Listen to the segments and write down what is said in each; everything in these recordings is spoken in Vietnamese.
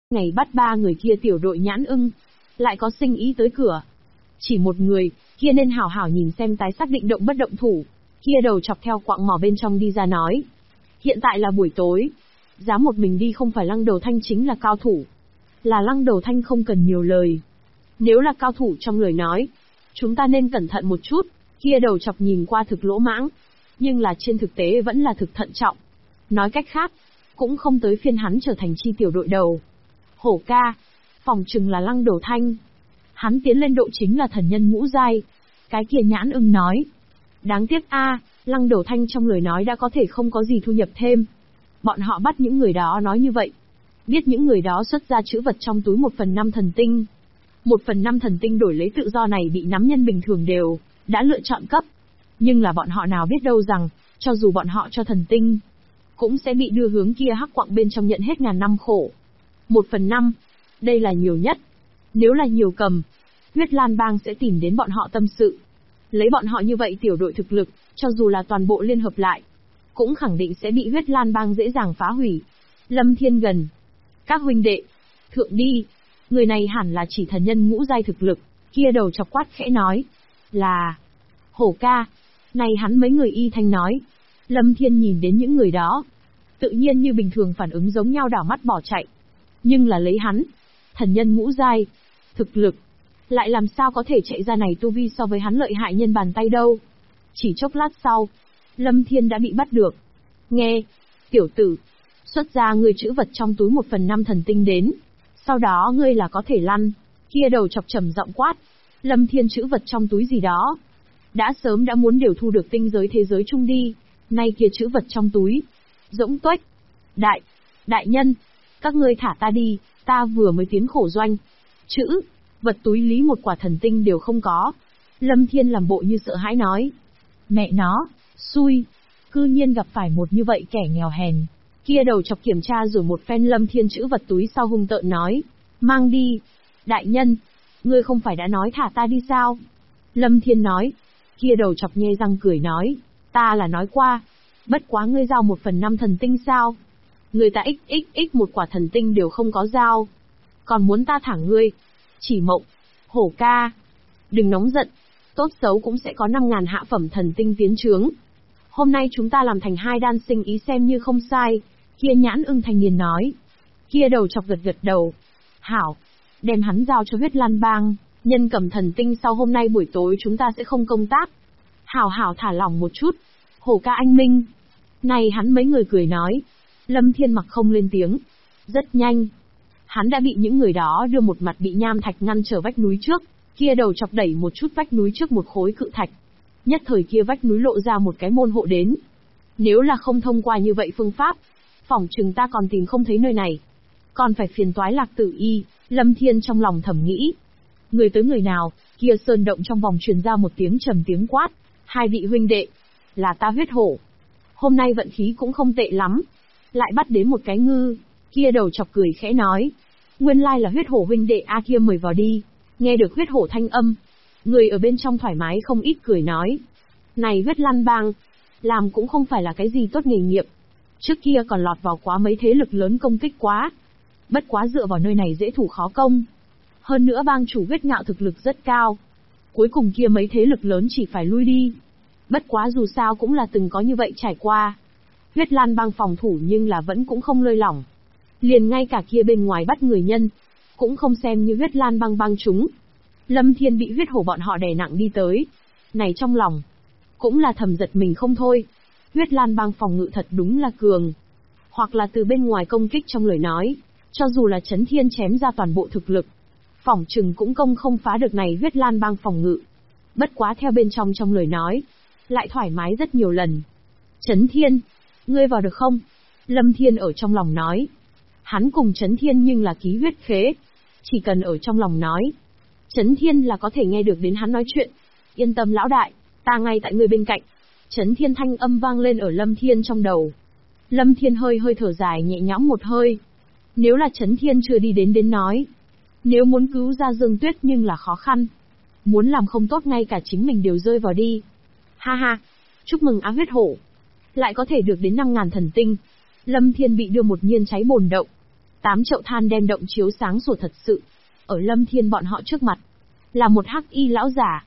Ngày bắt ba người kia tiểu đội nhãn ưng, lại có sinh ý tới cửa. Chỉ một người, kia nên hảo hảo nhìn xem tái xác định động bất động thủ. Kia đầu chọc theo quạng mỏ bên trong đi ra nói. Hiện tại là buổi tối. Dám một mình đi không phải Lăng Đầu Thanh chính là cao thủ. Là Lăng Đầu Thanh không cần nhiều lời. Nếu là cao thủ trong lời nói, chúng ta nên cẩn thận một chút. Kia đầu chọc nhìn qua thực lỗ mãng, nhưng là trên thực tế vẫn là thực thận trọng. Nói cách khác, cũng không tới phiên hắn trở thành chi tiểu đội đầu. Hổ ca, phòng chừng là Lăng Đầu Thanh. Hắn tiến lên độ chính là thần nhân ngũ giai. Cái kia nhãn ưng nói. Đáng tiếc Lăng Đầu Thanh trong lời nói đã có thể không có gì thu nhập thêm. Bọn họ bắt những người đó nói như vậy. Biết những người đó xuất ra chữ vật trong túi 1/5 thần tinh. 1/5 thần tinh đổi lấy tự do này bị nắm nhân bình thường đều đã lựa chọn cấp. Nhưng là bọn họ nào biết đâu rằng, cho dù bọn họ cho thần tinh, cũng sẽ bị đưa hướng kia hắc quạng bên trong nhận hết ngàn năm khổ. 1/5, đây là nhiều nhất. Nếu là nhiều cầm, Huyết Lan Bang sẽ tìm đến bọn họ tâm sự. Lấy bọn họ như vậy tiểu đội thực lực, cho dù là toàn bộ liên hợp lại, cũng khẳng định sẽ bị Huyết Lan Bang dễ dàng phá hủy. Lâm Thiên gần. Các huynh đệ, thượng đi. Người này hẳn là chỉ thần nhân ngũ giai thực lực. Kia đầu chọc quát khẽ nói. Là. Hổ ca. Này hắn mấy người y thanh nói. Lâm Thiên nhìn đến những người đó. Tự nhiên như bình thường phản ứng giống nhau đảo mắt bỏ chạy. Nhưng là lấy hắn. Thần nhân ngũ giai. Thực lực. Lại làm sao có thể chạy ra này tu vi so với hắn lợi hại nhân bàn tay đâu. Chỉ chốc lát sau. Lâm Thiên đã bị bắt được. Nghe. Tiểu tử. Xuất ra ngươi chữ vật trong túi 1/5 thần tinh đến. Sau đó ngươi là có thể lăn. Kia đầu chọc trầm giọng quát. Lâm Thiên chữ vật trong túi gì đó. Đã sớm đã muốn đều thu được tinh giới thế giới chung đi. Nay kia chữ vật trong túi. Rỗng tuếch. Đại nhân. Các ngươi thả ta đi, ta vừa mới tiến khổ doanh. Chữ, vật túi lý một quả thần tinh đều không có. Lâm Thiên làm bộ như sợ hãi nói. Mẹ nó, xui. Cư nhiên gặp phải một như vậy kẻ nghèo hèn. Kia đầu chọc kiểm tra rồi một phen Lâm Thiên chữ vật túi sau hung tợn nói. Mang đi. Đại nhân, ngươi không phải đã nói thả ta đi sao? Lâm Thiên nói. Kia đầu chọc nhe răng cười nói. Ta là nói qua. Bất quá ngươi giao 1/5 thần tinh sao? Người ta xxx một quả thần tinh đều không có giao. Còn muốn ta thả ngươi? Chỉ mộng. Hổ ca. Đừng nóng giận. Tốt xấu cũng sẽ có 5.000 hạ phẩm thần tinh tiến trướng. Hôm nay chúng ta làm thành 2 đan sinh ý xem như không sai. Kia nhãn ưng thanh niên nói. Kia đầu chọc gật đầu. Hảo. Đem hắn giao cho Huyết Lan Bang. Nhân cầm thần tinh sau hôm nay buổi tối chúng ta sẽ không công tác. Hảo thả lỏng một chút. Hổ ca anh minh. Này hắn mấy người cười nói. Lâm Thiên mặc không lên tiếng. Rất nhanh. Hắn đã bị những người đó đưa một mặt bị nham thạch ngăn trở vách núi trước. Kia đầu chọc đẩy một chút vách núi trước một khối cự thạch. Nhất thời kia vách núi lộ ra một cái môn hộ đến. Nếu là không thông qua như vậy phương pháp, phỏng chừng ta còn tìm không thấy nơi này. Còn phải phiền toái Lạc Tử Y. Lâm Thiên trong lòng thầm nghĩ. Người tới người nào, kia sơn động trong vòng truyền ra một tiếng trầm tiếng quát. 2 vị huynh đệ. Là ta Huyết Hổ. Hôm nay vận khí cũng không tệ lắm. Lại bắt đến một cái ngư. Kia đầu chọc cười khẽ nói. Nguyên lai là Huyết Hổ huynh đệ kia mời vào đi. Nghe được Huyết Hổ thanh âm. Người ở bên trong thoải mái không ít cười nói. Này Huyết Lan Bang. Làm cũng không phải là cái gì tốt nghề nghiệp. Trước kia còn lọt vào quá mấy thế lực lớn công kích quá. Bất quá dựa vào nơi này dễ thủ khó công. Hơn nữa bang chủ Huyết Ngạo thực lực rất cao. Cuối cùng kia mấy thế lực lớn chỉ phải lui đi. Bất quá dù sao cũng là từng có như vậy trải qua. Huyết Lan Bang phòng thủ nhưng là vẫn cũng không lơi lỏng. Liền ngay cả kia bên ngoài bắt người nhân, cũng không xem như Huyết Lan Bang bang chúng. Lâm Thiên bị Huyết Hổ bọn họ đè nặng đi tới. Này trong lòng, cũng là thầm giật mình không thôi. Huyết Lan Bang phòng ngự thật đúng là cường. Hoặc là từ bên ngoài công kích trong lời nói, cho dù là Chấn Thiên chém ra toàn bộ thực lực, phỏng chừng cũng không phá được này Huyết Lan Bang phòng ngự. Bất quá theo bên trong lời nói, lại thoải mái rất nhiều lần. Chấn Thiên, ngươi vào được không? Lâm Thiên ở trong lòng nói. Hắn cùng Chấn Thiên nhưng là ký huyết khế. Chỉ cần ở trong lòng nói, Chấn Thiên là có thể nghe được đến hắn nói chuyện. Yên tâm lão đại, ta ngay tại ngươi bên cạnh. Chấn Thiên thanh âm vang lên ở Lâm Thiên trong đầu. Lâm Thiên hơi thở dài nhẹ nhõm một hơi. Nếu là Chấn Thiên chưa đi đến nói. Nếu muốn cứu ra Dương Tuyết nhưng là khó khăn. Muốn làm không tốt ngay cả chính mình đều rơi vào đi. Ha, chúc mừng Á Huyết Hổ. Lại có thể được đến 5.000 thần tinh. Lâm Thiên bị đưa một nhiên cháy bồn động. 8 chậu than đem động chiếu sáng sủa thật sự. Ở Lâm Thiên bọn họ trước mặt, là một hắc y lão giả.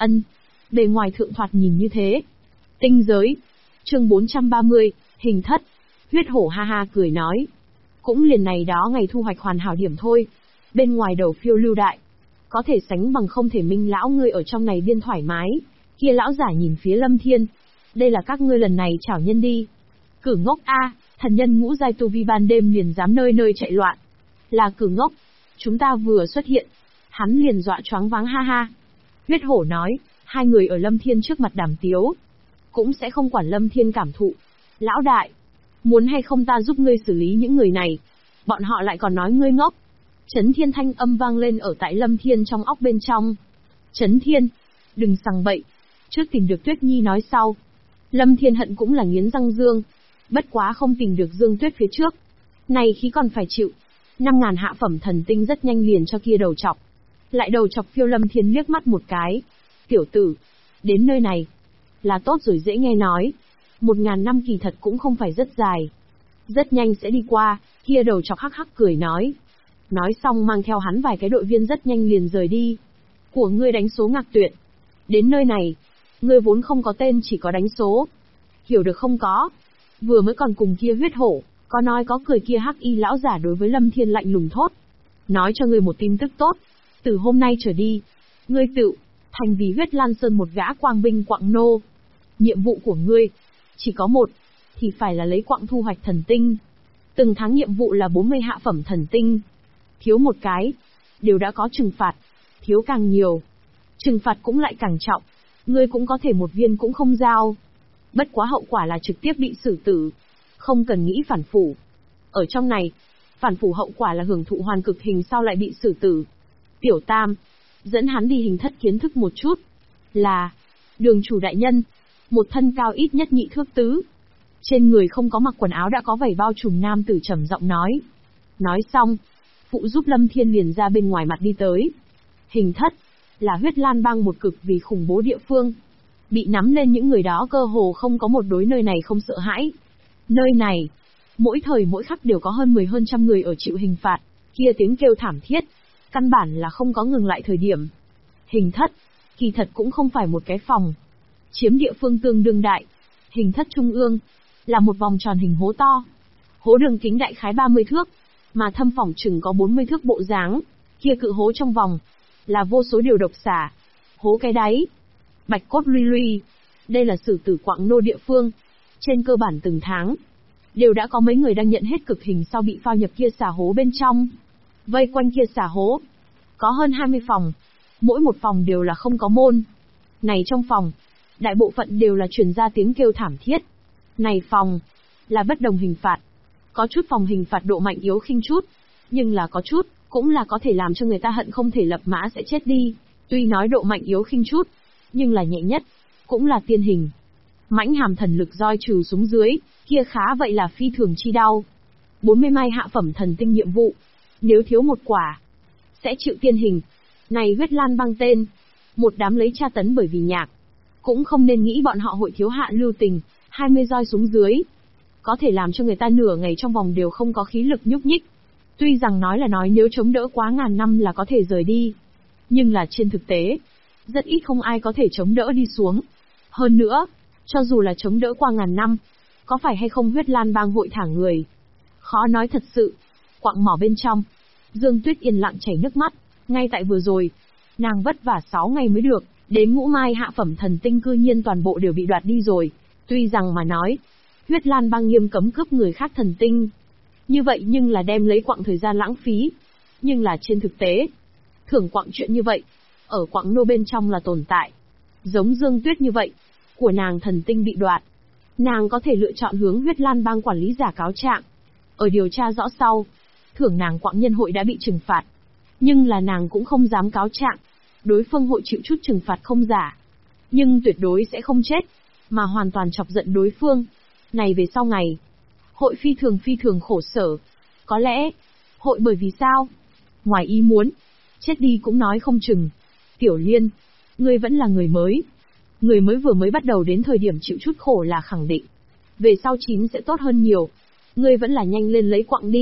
Bề ngoài thượng thoạt nhìn như thế. Tinh giới. Chương 430, hình thất. Huyết hổ ha ha cười nói. Cũng liền này đó ngày thu hoạch hoàn hảo điểm thôi. Bên ngoài đầu phiêu lưu đại. Có thể sánh bằng không thể minh lão ngươi ở trong này biên thoải mái. Kia lão giả nhìn phía Lâm Thiên. Đây là các ngươi lần này chảo nhân đi. Cử ngốc a, thần nhân ngũ giai tu vi ban đêm liền dám nơi nơi chạy loạn. Là cử ngốc. Chúng ta vừa xuất hiện. Hắn liền dọa choáng váng ha ha. Huyết hổ nói, hai người ở Lâm Thiên trước mặt đàm tiếu. Cũng sẽ không quản Lâm Thiên cảm thụ. Lão đại, muốn hay không ta giúp ngươi xử lý những người này. Bọn họ lại còn nói ngươi ngốc. Chấn Thiên thanh âm vang lên ở tại Lâm Thiên trong óc bên trong. Chấn Thiên, đừng sằng bậy. Trước tìm được Tuyết Nhi nói sau. Lâm Thiên hận cũng là nghiến răng dương. Bất quá không tìm được Dương Tuyết phía trước. Này khí còn phải chịu. 5.000 hạ phẩm thần tinh rất nhanh liền cho kia đầu chọc. Lại đầu chọc phiêu Lâm Thiên liếc mắt một cái. Tiểu tử, đến nơi này. Là tốt rồi dễ nghe nói. 1.000 năm kỳ thật cũng không phải rất dài. Rất nhanh sẽ đi qua, kia đầu chọc hắc hắc cười nói. Nói xong mang theo hắn vài cái đội viên rất nhanh liền rời đi. Của ngươi đánh số Ngạc Tuyệt. Đến nơi này, ngươi vốn không có tên chỉ có đánh số. Hiểu được không có? Vừa mới còn cùng kia huyết hổ, có nói có cười kia hắc y lão giả đối với Lâm Thiên lạnh lùng thốt. Nói cho ngươi một tin tức tốt. Từ hôm nay trở đi, ngươi tự thành vì huyết lan sơn một gã quang binh quạng nô. Nhiệm vụ của ngươi chỉ có một, thì phải là lấy quạng thu hoạch thần tinh. Từng tháng nhiệm vụ là 40 hạ phẩm thần tinh. Thiếu một cái, đều đã có trừng phạt. Thiếu càng nhiều, trừng phạt cũng lại càng trọng. Ngươi cũng có thể một viên cũng không giao. Bất quá hậu quả là trực tiếp bị xử tử. Không cần nghĩ phản phủ. Ở trong này, phản phủ hậu quả là hưởng thụ hoàn cực hình sau lại bị xử tử. Tiểu Tam, dẫn hắn đi hình thất kiến thức một chút. Là, đường chủ đại nhân, một thân cao ít nhất nhị thước tứ. Trên người không có mặc quần áo đã có vảy bao trùm nam tử trầm giọng nói. Nói xong, phụ giúp Lâm Thiên liền ra bên ngoài mặt đi tới. Hình thất, là huyết lan bang một cực vì khủng bố địa phương. Bị nắm lên những người đó cơ hồ không có một đối nơi này không sợ hãi. Nơi này, mỗi thời mỗi khắc đều có hơn 10 hơn trăm người ở chịu hình phạt, kia tiếng kêu thảm thiết. Căn bản là không có ngừng lại thời điểm. Hình thất, kỳ thật cũng không phải một cái phòng. Chiếm địa phương tương đương đại. Hình thất trung ương, là một vòng tròn hình hố to. Hố đường kính đại khái 30 thước, mà thâm phỏng chừng có 40 thước bộ dáng. Kia cự hố trong vòng, là vô số điều độc xả. Hố cái đáy, bạch cốt luy luy. Đây là xử tử quạng nô địa phương. Trên cơ bản từng tháng, đều đã có mấy người đang nhận hết cực hình sau bị phao nhập kia xả hố bên trong. Vây quanh kia xả hố, có hơn 20 phòng. Mỗi một phòng đều là không có môn. Này trong phòng, đại bộ phận đều là truyền ra tiếng kêu thảm thiết. Này phòng, là bất đồng hình phạt. Có chút phòng hình phạt độ mạnh yếu khinh chút, nhưng là có chút, cũng là có thể làm cho người ta hận không thể lập mã sẽ chết đi. Tuy nói độ mạnh yếu khinh chút, nhưng là nhẹ nhất, cũng là tiên hình. Mãnh hàm thần lực roi trừ xuống dưới, kia khá vậy là phi thường chi đau. 40 mai hạ phẩm thần tinh nhiệm vụ, nếu thiếu một quả, sẽ chịu tiên hình. Này huyết lan băng tên, một đám lấy tra tấn bởi vì nhạc. Cũng không nên nghĩ bọn họ hội thiếu hạ lưu tình, 20 roi xuống dưới. Có thể làm cho người ta nửa ngày trong vòng đều không có khí lực nhúc nhích. Tuy rằng nói là nói nếu chống đỡ quá ngàn năm là có thể rời đi. Nhưng là trên thực tế, rất ít không ai có thể chống đỡ đi xuống. Hơn nữa, cho dù là chống đỡ qua ngàn năm, có phải hay không huyết lan bang hội thả người. Khó nói thật sự. Quạng mỏ bên trong, Dương Tuyết yên lặng chảy nước mắt. Ngay tại vừa rồi, nàng vất vả 6 ngày mới được, đến ngũ mai hạ phẩm thần tinh cư nhiên toàn bộ đều bị đoạt đi rồi. Tuy rằng mà nói, huyết lan bang nghiêm cấm cướp người khác thần tinh. Như vậy nhưng là đem lấy quạng thời gian lãng phí. Nhưng là trên thực tế, thưởng quạng chuyện như vậy, ở quạng nô bên trong là tồn tại. Giống Dương Tuyết như vậy, của nàng thần tinh bị đoạt. Nàng có thể lựa chọn hướng huyết lan bang quản lý giả cáo trạng. Ở điều tra rõ sau, thưởng nàng quạng nhân hội đã bị trừng phạt. Nhưng là nàng cũng không dám cáo trạng. Đối phương hội chịu chút trừng phạt không giả. Nhưng tuyệt đối sẽ không chết, mà hoàn toàn chọc giận đối phương. Này về sau ngày, hội phi thường khổ sở. Có lẽ, hội bởi vì sao? Ngoài ý muốn, chết đi cũng nói không chừng. Tiểu Liên, ngươi vẫn là người mới. Người mới vừa mới bắt đầu đến thời điểm chịu chút khổ là khẳng định. Về sau chín sẽ tốt hơn nhiều. Ngươi vẫn là nhanh lên lấy quạng đi.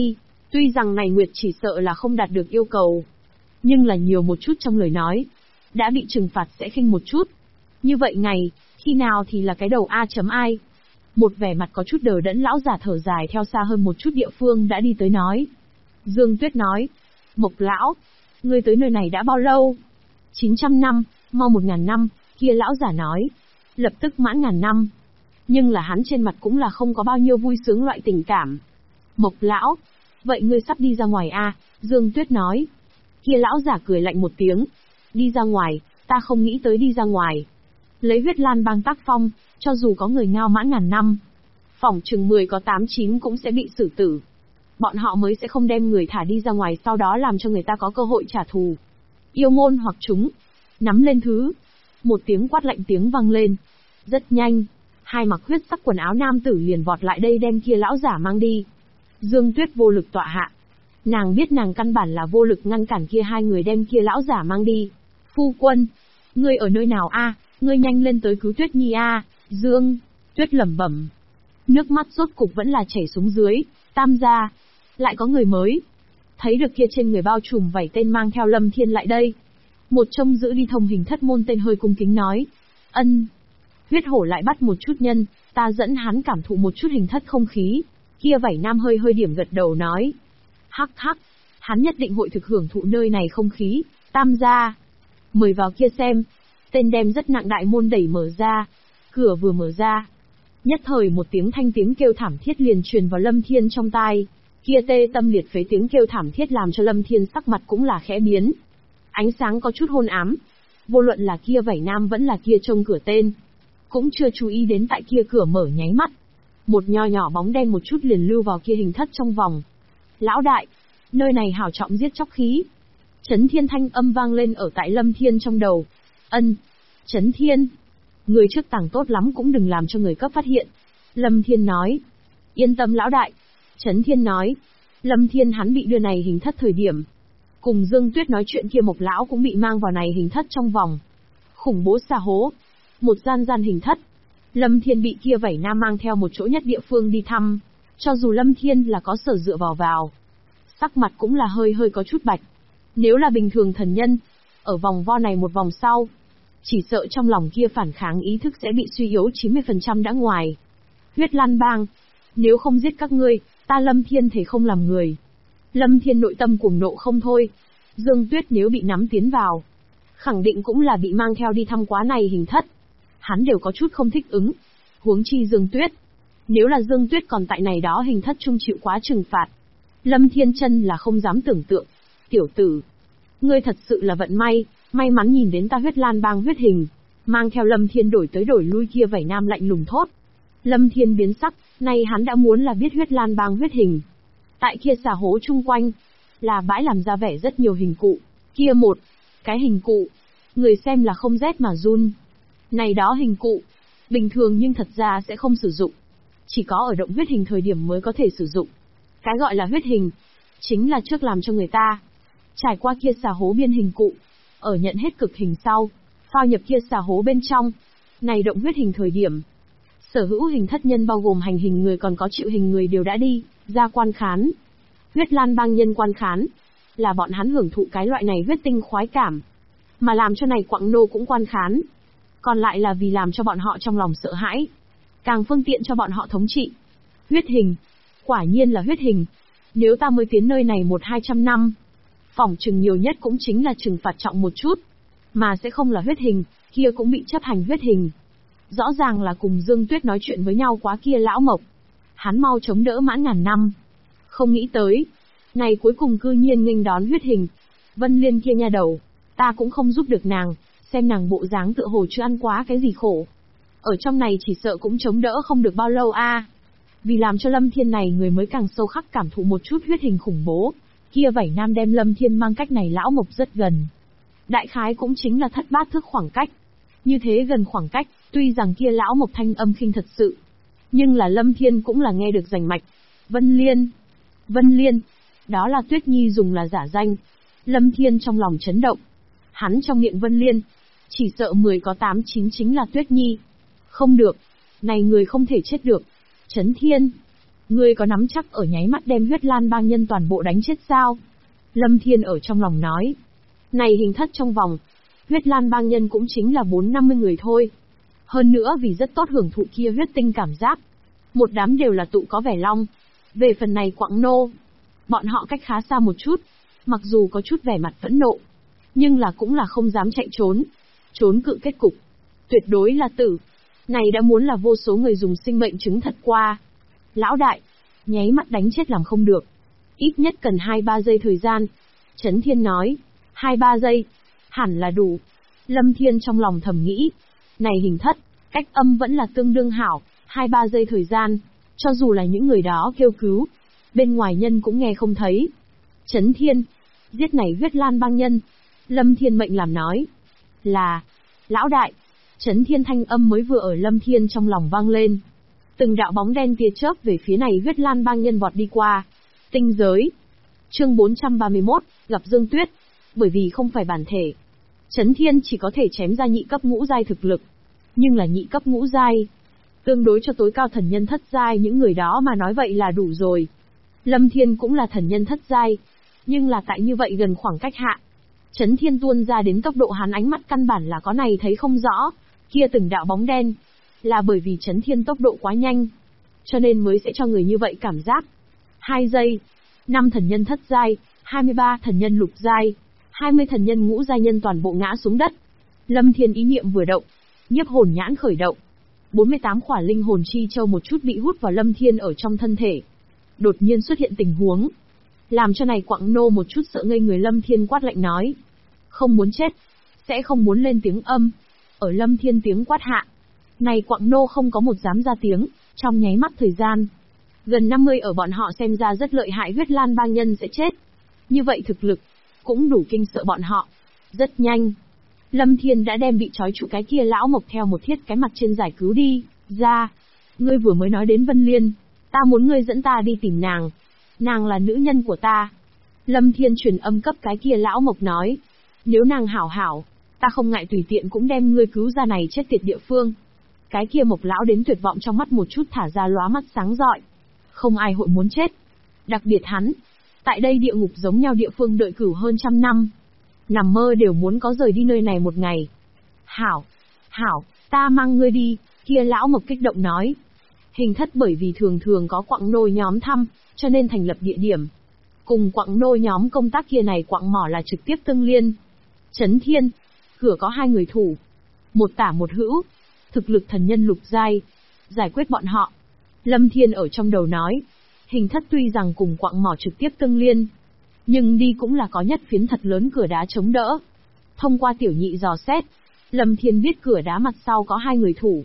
Tuy rằng này Nguyệt chỉ sợ là không đạt được yêu cầu, nhưng là nhiều một chút trong lời nói, đã bị trừng phạt sẽ khinh một chút. Như vậy ngày, khi nào thì là cái đầu A.ai? Một vẻ mặt có chút đờ đẫn lão giả thở dài theo xa hơn một chút địa phương đã đi tới nói. Dương Tuyết nói, Mộc lão, ngươi tới nơi này đã bao lâu? 900 năm, mau 1000 năm, kia lão giả nói. Lập tức mãn 1000 năm. Nhưng là hắn trên mặt cũng là không có bao nhiêu vui sướng loại tình cảm. Mộc lão, vậy ngươi sắp đi ra ngoài à? Dương Tuyết nói. Kia lão giả cười lạnh một tiếng. Đi ra ngoài, ta không nghĩ tới đi ra ngoài. Lấy huyết lan bang tác phong, cho dù có người ngao mãn 1000 năm, phỏng chừng 10 có 8-9 cũng sẽ bị xử tử. Bọn họ mới sẽ không đem người thả đi ra ngoài sau đó làm cho người ta có cơ hội trả thù. Yêu ngôn hoặc chúng, nắm lên thứ. Một tiếng quát lạnh tiếng vang lên. Rất nhanh, hai mặc huyết sắc quần áo nam tử liền vọt lại đây đem kia lão giả mang đi. Dương Tuyết vô lực tọa hạ. Nàng biết nàng căn bản là vô lực ngăn cản kia hai người đem kia lão giả mang đi. Phu quân, ngươi ở nơi nào a? Ngươi nhanh lên tới cứu Tuyết Nhi a. Dương Tuyết lẩm bẩm. Nước mắt rốt cục vẫn là chảy xuống dưới. Tam gia, lại có người mới. Thấy được kia trên người bao trùm vảy tên mang theo Lâm Thiên lại đây. Một trông giữ đi thông hình thất môn tên hơi cung kính nói. Ân. Huyết hổ lại bắt một chút nhân, ta dẫn hắn cảm thụ một chút hình thất không khí. Kia vảy nam hơi hơi điểm gật đầu nói. Hắc hắc, hắn nhất định hội thực hưởng thụ nơi này không khí. Tam gia, mời vào kia xem. Tên đem rất nặng đại môn đẩy mở ra. Cửa vừa mở ra, nhất thời một tiếng thanh tiếng kêu thảm thiết liền truyền vào Lâm Thiên trong tai. Kia tê tâm liệt phế tiếng kêu thảm thiết làm cho Lâm Thiên sắc mặt cũng là khẽ biến. Ánh sáng có chút hôn ám. Vô luận là kia vảy nam vẫn là kia trông cửa tên, cũng chưa chú ý đến tại kia cửa mở nháy mắt. Một nho nhỏ bóng đen một chút liền lưu vào kia hình thất trong vòng. Lão đại, nơi này hảo trọng giết chóc khí. Chấn Thiên thanh âm vang lên ở tại Lâm Thiên trong đầu. Ân, Chấn Thiên, người trước tàng tốt lắm cũng đừng làm cho người cấp phát hiện. Lâm Thiên nói. Yên tâm lão đại. Chấn Thiên nói. Lâm Thiên hắn bị đưa này hình thất thời điểm, cùng Dương Tuyết nói chuyện kia Mộc lão cũng bị mang vào này hình thất trong vòng. Khủng bố xà hố. Một gian hình thất. Lâm Thiên bị kia vảy nam mang theo một chỗ nhất địa phương đi thăm. Cho dù Lâm Thiên là có sở dựa vào, sắc mặt cũng là hơi hơi có chút bạch. Nếu là bình thường thần nhân, ở vòng vo này một vòng sau, chỉ sợ trong lòng kia phản kháng ý thức sẽ bị suy yếu 90% đã ngoài. Huyết Lan Bang, nếu không giết các ngươi, ta Lâm Thiên thể không làm người. Lâm Thiên nội tâm cuồng nộ không thôi. Dương Tuyết nếu bị nắm tiến vào, khẳng định cũng là bị mang theo đi thăm quá này hình thất. Hắn đều có chút không thích ứng. Huống chi Dương Tuyết. Nếu là Dương Tuyết còn tại này đó hình thất chung chịu quá trừng phạt, Lâm Thiên chân là không dám tưởng tượng. Tiểu tử, ngươi thật sự là vận may, may mắn nhìn đến ta Huyết Lan Bang huyết hình. Mang theo Lâm Thiên đổi tới đổi lui kia vảy nam lạnh lùng thốt. Lâm Thiên biến sắc, nay hắn đã muốn là biết Huyết Lan Bang huyết hình. Tại kia xà hố chung quanh, là bãi làm ra vẻ rất nhiều hình cụ. Kia một cái hình cụ, người xem là không rét mà run. Này đó hình cụ, bình thường nhưng thật ra sẽ không sử dụng. Chỉ có ở động huyết hình thời điểm mới có thể sử dụng. Cái gọi là huyết hình, chính là trước làm cho người ta trải qua kia xà hố biên hình cụ, ở nhận hết cực hình sau, phao nhập kia xà hố bên trong. Này động huyết hình thời điểm, sở hữu hình thất nhân bao gồm hành hình người còn có chịu hình người đều đã đi ra quan khán. Huyết Lan Bang nhân quan khán, là bọn hắn hưởng thụ cái loại này huyết tinh khoái cảm. Mà làm cho này quặng nô cũng quan khán. Còn lại là vì làm cho bọn họ trong lòng sợ hãi. Càng phương tiện cho bọn họ thống trị. Huyết hình. Quả nhiên là huyết hình. Nếu ta mới tiến nơi này 100-200 năm, phỏng chừng nhiều nhất cũng chính là trừng phạt trọng một chút. Mà sẽ không là huyết hình, kia cũng bị chấp hành huyết hình. Rõ ràng là cùng Dương Tuyết nói chuyện với nhau quá kia lão Mộc. Hắn mau chống đỡ mãn 1000 năm. Không nghĩ tới. Này cuối cùng cư nhiên nghênh đón huyết hình. Vân Liên kia nha đầu. Ta cũng không giúp được nàng. Xem nàng bộ dáng tựa hồ chưa ăn quá cái gì khổ. Ở trong này chỉ sợ cũng chống đỡ không được bao lâu a. Vì làm cho Lâm Thiên này người mới càng sâu khắc cảm thụ một chút huyết hình khủng bố. Kia vảy nam đem Lâm Thiên mang cách này lão Mộc rất gần. Đại khái cũng chính là thất bát thước khoảng cách. Như thế gần khoảng cách, tuy rằng kia lão Mộc thanh âm khinh thật sự. Nhưng là Lâm Thiên cũng là nghe được rành mạch. Vân Liên. Vân Liên. Đó là Tuyết Nhi dùng là giả danh. Lâm Thiên trong lòng chấn động. Hắn trong miệng Vân Liên, chỉ sợ 10 có 8-9 chính là Tuyết Nhi. Không được. Này người không thể chết được. Chấn Thiên. Ngươi có nắm chắc ở nháy mắt đem huyết lan bang nhân toàn bộ đánh chết sao? Lâm Thiên ở trong lòng nói. Này Hình Thất trong vòng, huyết lan bang nhân cũng chính là 4-50 người thôi. Hơn nữa vì rất tốt hưởng thụ kia huyết tinh cảm giác. Một đám đều là tụ có vẻ long. Về phần này Quặng Nô, bọn họ cách khá xa một chút. Mặc dù có chút vẻ mặt phẫn nộ, nhưng là cũng là không dám chạy trốn. Trốn cự kết cục. Tuyệt đối là tử. Này đã muốn là vô số người dùng sinh mệnh chứng thật qua. Lão đại, nháy mắt đánh chết làm không được. Ít nhất cần 2-3 giây thời gian. Trấn Thiên nói, 2-3 giây, hẳn là đủ. Lâm Thiên trong lòng thầm nghĩ, này Hình Thất, cách âm vẫn là tương đương hảo, 2-3 giây thời gian, cho dù là những người đó kêu cứu, bên ngoài nhân cũng nghe không thấy. Trấn Thiên, giết này huyết lan bang nhân. Lâm Thiên mệnh làm nói, là, lão đại. Trấn Thiên thanh âm mới vừa ở Lâm Thiên trong lòng vang lên. Từng đạo bóng đen tia chớp về phía này huyết lan bang nhân vọt đi qua. Tinh giới. Chương 431, gặp Dương Tuyết. Bởi vì không phải bản thể, Trấn Thiên chỉ có thể chém ra nhị cấp ngũ giai thực lực. Nhưng là nhị cấp ngũ giai, tương đối cho tối cao thần nhân thất giai những người đó mà nói vậy là đủ rồi. Lâm Thiên cũng là thần nhân thất giai, nhưng là tại như vậy gần khoảng cách hạ, Trấn Thiên tuôn ra đến tốc độ hắn ánh mắt căn bản là có này thấy không rõ, kia từng đạo bóng đen, là bởi vì Trấn Thiên tốc độ quá nhanh, cho nên mới sẽ cho người như vậy cảm giác. 2 giây, 5 thần nhân thất giai, 23 thần nhân lục giai, 20 thần nhân ngũ giai nhân toàn bộ ngã xuống đất. Lâm Thiên ý niệm vừa động, nhiếp hồn nhãn khởi động. 48 khỏa linh hồn chi châu một chút bị hút vào Lâm Thiên ở trong thân thể. Đột nhiên xuất hiện tình huống, làm cho này Quặng Nô một chút sợ ngây người. Lâm Thiên quát lạnh nói, không muốn chết, sẽ không muốn lên tiếng âm. Ở Lâm Thiên tiếng quát hạ, này Quặng Nô không có một dám ra tiếng, trong nháy mắt thời gian. Gần 50 ở bọn họ xem ra rất lợi hại huyết lan bang nhân sẽ chết. Như vậy thực lực, cũng đủ kinh sợ bọn họ. Rất nhanh, Lâm Thiên đã đem bị trói trụ cái kia lão mộc theo một thiết cái mặt trên giải cứu đi ra. Ngươi vừa mới nói đến Vân Liên, ta muốn ngươi dẫn ta đi tìm nàng. Nàng là nữ nhân của ta. Lâm Thiên truyền âm cấp cái kia lão mộc nói, nếu nàng hảo hảo, ta không ngại tùy tiện cũng đem ngươi cứu ra này chết tiệt địa phương. Cái kia mộc lão đến tuyệt vọng trong mắt một chút thả ra lóa mắt sáng rọi. Không ai hội muốn chết. Đặc biệt hắn, tại đây địa ngục giống nhau địa phương đợi cửu hơn trăm năm. Nằm mơ đều muốn có rời đi nơi này một ngày. Hảo, ta mang ngươi đi, kia lão mộc kích động nói. Hình Thất bởi vì thường thường có Quặng Nô nhóm thăm, cho nên thành lập địa điểm. Cùng Quặng Nô nhóm công tác kia này Quặng Mỏ là trực tiếp tương liên. Trấn Thiên, cửa có 2 người thủ. Một tả một hữu, thực lực thần nhân lục giai, giải quyết bọn họ. Lâm Thiên ở trong đầu nói, Hình Thất tuy rằng cùng Quặng Mỏ trực tiếp tương liên, nhưng đi cũng là có nhất phiến thật lớn cửa đá chống đỡ. Thông qua tiểu nhị dò xét, Lâm Thiên biết cửa đá mặt sau có 2 người thủ.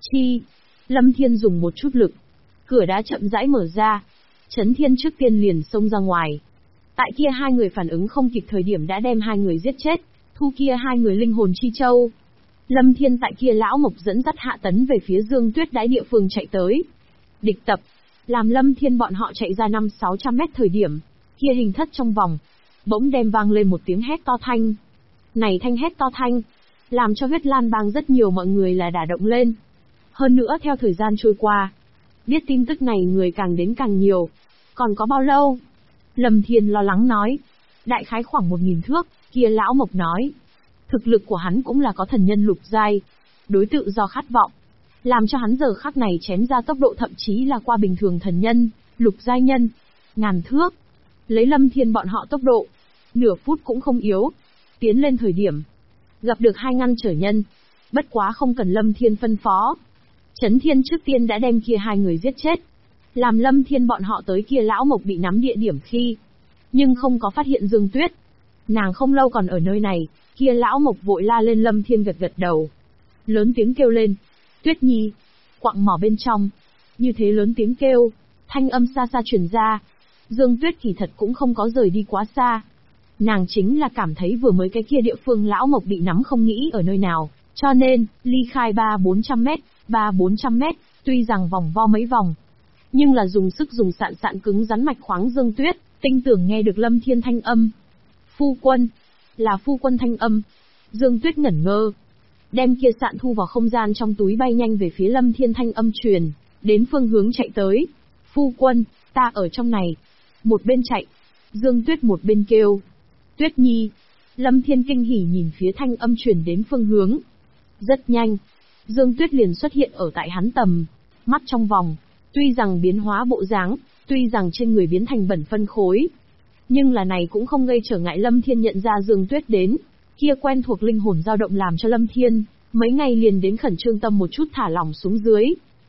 Lâm Thiên dùng một chút lực, cửa đá chậm rãi mở ra. Trấn Thiên trước tiên liền xông ra ngoài. Tại kia 2 người phản ứng không kịp thời điểm đã đem 2 người giết chết, thu kia 2 người linh hồn chi châu. Lâm Thiên tại kia lão mộc dẫn dắt hạ tấn về phía Dương Tuyết đái địa phương chạy tới. Địch tập, làm Lâm Thiên bọn họ chạy ra 500-600 mét thời điểm, kia Hình Thất trong vòng, bỗng đem vang lên một tiếng hét to thanh. Này thanh hét to thanh, làm cho huyết lan bang rất nhiều mọi người là đả động lên. Hơn nữa theo thời gian trôi qua, biết tin tức này người càng đến càng nhiều. Còn có bao lâu? Lâm Thiên lo lắng nói. Đại khái khoảng 1000 thước, kia lão mộc nói. Thực lực của hắn cũng là có thần nhân lục giai, đối tự do khát vọng, làm cho hắn giờ khắc này chém ra tốc độ thậm chí là qua bình thường thần nhân, lục giai nhân. 1000 thước. Lấy Lâm Thiên bọn họ tốc độ, nửa phút cũng không yếu. Tiến lên thời điểm, gặp được 2 ngăn trở nhân, bất quá không cần Lâm Thiên phân phó. Trấn Thiên trước tiên đã đem kia 2 người giết chết. Làm Lâm Thiên bọn họ tới kia lão mộc bị nắm địa điểm khi, nhưng không có phát hiện Dương Tuyết. Nàng không lâu còn ở nơi này, kia lão mộc vội la lên. Lâm Thiên gật gật đầu, lớn tiếng kêu lên, Tuyết Nhi. Quặng mỏ bên trong, như thế lớn tiếng kêu, thanh âm xa xa truyền ra. Dương Tuyết kỳ thật cũng không có rời đi quá xa. Nàng chính là cảm thấy vừa mới cái kia địa phương lão mộc bị nắm không nghĩ ở nơi nào, cho nên, ly khai 300-400 mét, 300-400 mét, tuy rằng vòng vo mấy vòng, nhưng là dùng sức dùng sạn cứng rắn mạch khoáng. Dương Tuyết, tinh tưởng nghe được Lâm Thiên thanh âm. Phu quân, là phu quân thanh âm. Dương Tuyết ngẩn ngơ, đem kia sạn thu vào không gian trong túi, bay nhanh về phía Lâm Thiên thanh âm truyền đến phương hướng chạy tới. Phu quân, ta ở trong này. Một bên chạy, Dương Tuyết một bên kêu. Tuyết Nhi. Lâm Thiên kinh hỉ nhìn phía thanh âm truyền đến phương hướng. Rất nhanh, Dương Tuyết liền xuất hiện ở tại hắn tầm mắt trong vòng. Tuy rằng biến hóa bộ dáng, tuy rằng trên người biến thành bẩn phân khối, nhưng là này cũng không gây trở ngại Lâm Thiên nhận ra Dương Tuyết đến. Kia quen thuộc linh hồn dao động làm cho Lâm Thiên mấy ngày liền đến khẩn trương tâm một chút thả lỏng xuống dưới.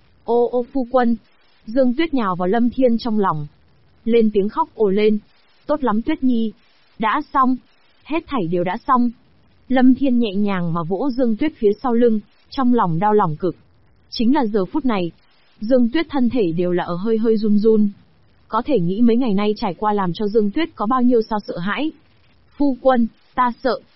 Ô ô phu quân. Dương Tuyết nhào vào Lâm Thiên trong lòng, lên tiếng khóc ồ lên. Tốt lắm Tuyết Nhi. Đã xong. Hết thảy đều đã xong. Lâm Thiên nhẹ nhàng mà vỗ Dương Tuyết phía sau lưng, trong lòng đau lòng cực. Chính là giờ phút này, Dương Tuyết thân thể đều là ở hơi hơi run run. Có thể nghĩ mấy ngày nay trải qua làm cho Dương Tuyết có bao nhiêu sao sợ hãi. Phu quân, ta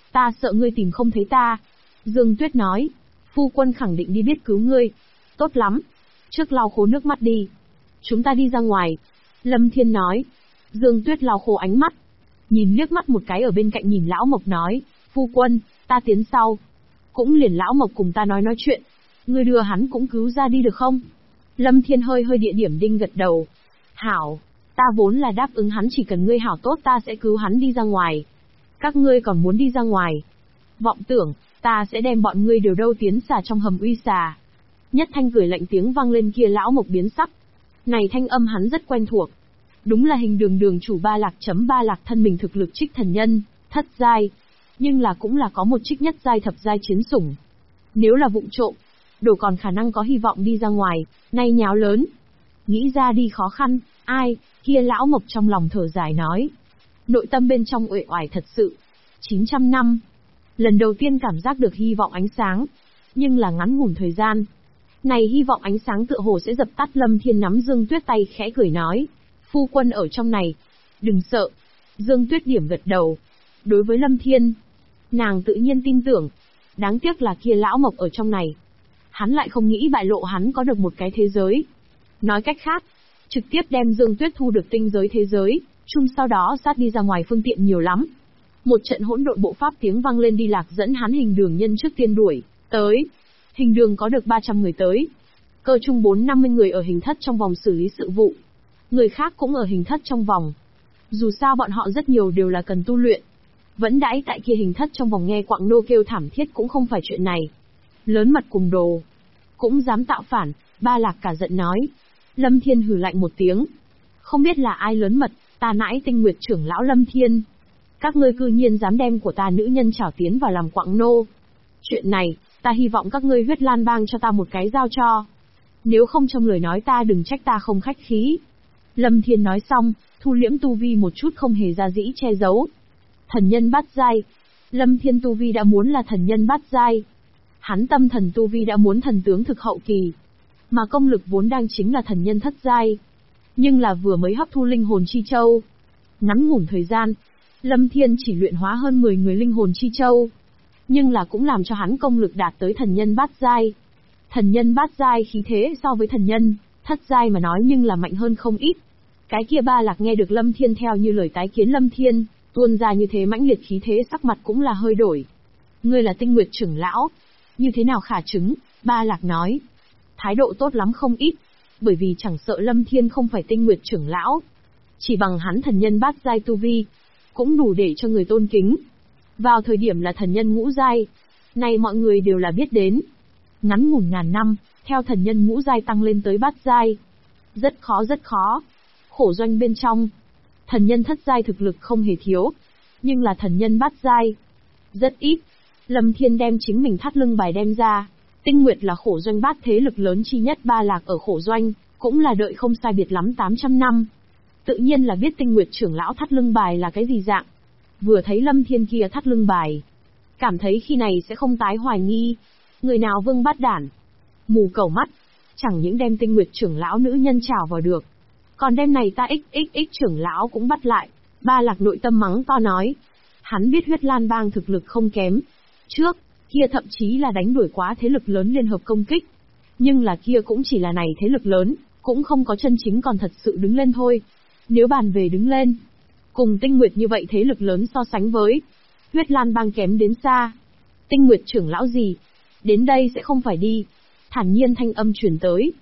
sợ ngươi tìm không thấy ta. Dương Tuyết nói, phu quân khẳng định đi biết cứu ngươi. Tốt lắm. Trước lau khô nước mắt đi. Chúng ta đi ra ngoài. Lâm Thiên nói. Dương Tuyết lau khô ánh mắt, nhìn liếc mắt một cái ở bên cạnh nhìn Lão Mộc nói, phu quân, ta tiến sau. Cũng liền Lão Mộc cùng ta nói chuyện. Ngươi đưa hắn cũng cứu ra đi được không? Lâm Thiên hơi hơi địa điểm đinh gật đầu. Hảo, ta vốn là đáp ứng hắn chỉ cần ngươi hảo tốt ta sẽ cứu hắn đi ra ngoài. Các ngươi còn muốn đi ra ngoài? Vọng tưởng, ta sẽ đem bọn ngươi đều đâu tiến xà trong hầm uy xà. Nhất thanh cười lạnh tiếng vang lên kia Lão Mộc biến sắc. Này thanh âm hắn rất quen thuộc. Đúng là hình đường đường chủ Ba Lạc thân mình thực lực trích thần nhân, thất giai. Nhưng là cũng là có một trích nhất giai thập giai chiến sủng. Nếu là vụng trộm, đồ còn khả năng có hy vọng đi ra ngoài, nay nháo lớn. Nghĩ ra đi khó khăn, ai, kia Lão Mộc trong lòng thở dài nói. Nội tâm bên trong uể oải thật sự. 900 năm. Lần đầu tiên cảm giác được hy vọng ánh sáng. Nhưng là ngắn ngủn thời gian. Này hy vọng ánh sáng tựa hồ sẽ dập tắt. Lâm Thiên nắm Dương Tuyết tay khẽ cười nói. Phu quân ở trong này. Đừng sợ. Dương Tuyết điểm gật đầu. Đối với Lâm Thiên, nàng tự nhiên tin tưởng. Đáng tiếc là kia Lão Mộc ở trong này. Hắn lại không nghĩ bại lộ hắn có được một cái thế giới. Nói cách khác, trực tiếp đem Dương Tuyết thu được tinh giới thế giới, chung sau đó sát đi ra ngoài phương tiện nhiều lắm. Một trận hỗn độn bộ pháp tiếng vang lên đi lạc dẫn hắn hình đường nhân trước tiên đuổi tới. Hình đường có được 300 người tới. Cơ chung 450 người ở hình thất trong vòng xử lý sự vụ. Người khác cũng ở hình thất trong vòng. Dù sao bọn họ rất nhiều đều là cần tu luyện. Vẫn đãi tại kia hình thất trong vòng nghe quạng nô kêu thảm thiết cũng không phải chuyện này. Lớn mật cùng đồ. Cũng dám tạo phản, Ba Lạc cả giận nói. Lâm Thiên hừ lạnh một tiếng. Không biết là ai lớn mật, ta nãi Tinh Nguyệt trưởng lão Lâm Thiên. Các ngươi cư nhiên dám đem của ta nữ nhân trảo tiến vào làm quạng nô. Chuyện này, ta hy vọng các ngươi Huyết Lan Bang cho ta một cái giao cho. Nếu không trong lời nói ta đừng trách ta không khách khí. Lâm Thiên nói xong, thu liễm tu vi một chút không hề ra dĩ che giấu. Thần nhân bát giai. Lâm Thiên tu vi đã muốn là thần nhân bát giai. Hắn tâm thần tu vi đã muốn thần tướng thực hậu kỳ. Mà công lực vốn đang chính là thần nhân thất giai. Nhưng là vừa mới hấp thu linh hồn chi châu. Ngắn ngủn thời gian, Lâm Thiên chỉ luyện hóa hơn 10 người linh hồn chi châu. Nhưng là cũng làm cho hắn công lực đạt tới thần nhân bát giai. Thần nhân bát giai khí thế so với thần nhân thất giai mà nói nhưng là mạnh hơn không ít. Cái kia Ba Lạc nghe được Lâm Thiên theo như lời tái kiến Lâm Thiên, tuôn ra như thế mãnh liệt khí thế sắc mặt cũng là hơi đổi. Ngươi là Tinh Nguyệt trưởng lão, như thế nào khả chứng? Ba Lạc nói. Thái độ tốt lắm không ít, bởi vì chẳng sợ Lâm Thiên không phải Tinh Nguyệt trưởng lão, chỉ bằng hắn thần nhân bát giai tu vi, cũng đủ để cho người tôn kính. Vào thời điểm là thần nhân ngũ giai, này mọi người đều là biết đến. Ngắn ngủn ngàn năm, theo thần nhân ngũ giai tăng lên tới bát giai, rất khó. Khổ doanh bên trong, thần nhân thất giai thực lực không hề thiếu, nhưng là thần nhân bát giai rất ít. Lâm Thiên đem chính mình thắt lưng bài đem ra. Tinh Nguyệt là khổ doanh bát thế lực lớn chi nhất, Ba Lạc ở khổ doanh, cũng là đợi không sai biệt lắm 800 năm. Tự nhiên là biết Tinh Nguyệt trưởng lão thắt lưng bài là cái gì dạng. Vừa thấy Lâm Thiên kia thắt lưng bài, cảm thấy khi này sẽ không tái hoài nghi. Người nào vương bát đản, mù cẩu mắt, chẳng những đem Tinh Nguyệt trưởng lão nữ nhân trảo vào được, còn đem này ta xxx trưởng lão cũng bắt lại. Ba Lạc nội tâm mắng to nói. Hắn biết Huyết Lan Bang thực lực không kém. Trước kia thậm chí là đánh đuổi quá thế lực lớn liên hợp công kích. Nhưng là kia cũng chỉ là này thế lực lớn, cũng không có chân chính còn thật sự đứng lên thôi. Nếu bàn về đứng lên, cùng Tinh Nguyệt như vậy thế lực lớn so sánh với, Huyết Lan Bang kém đến xa. Tinh Nguyệt trưởng lão gì? Đến đây sẽ không phải đi. Thản nhiên thanh âm truyền tới.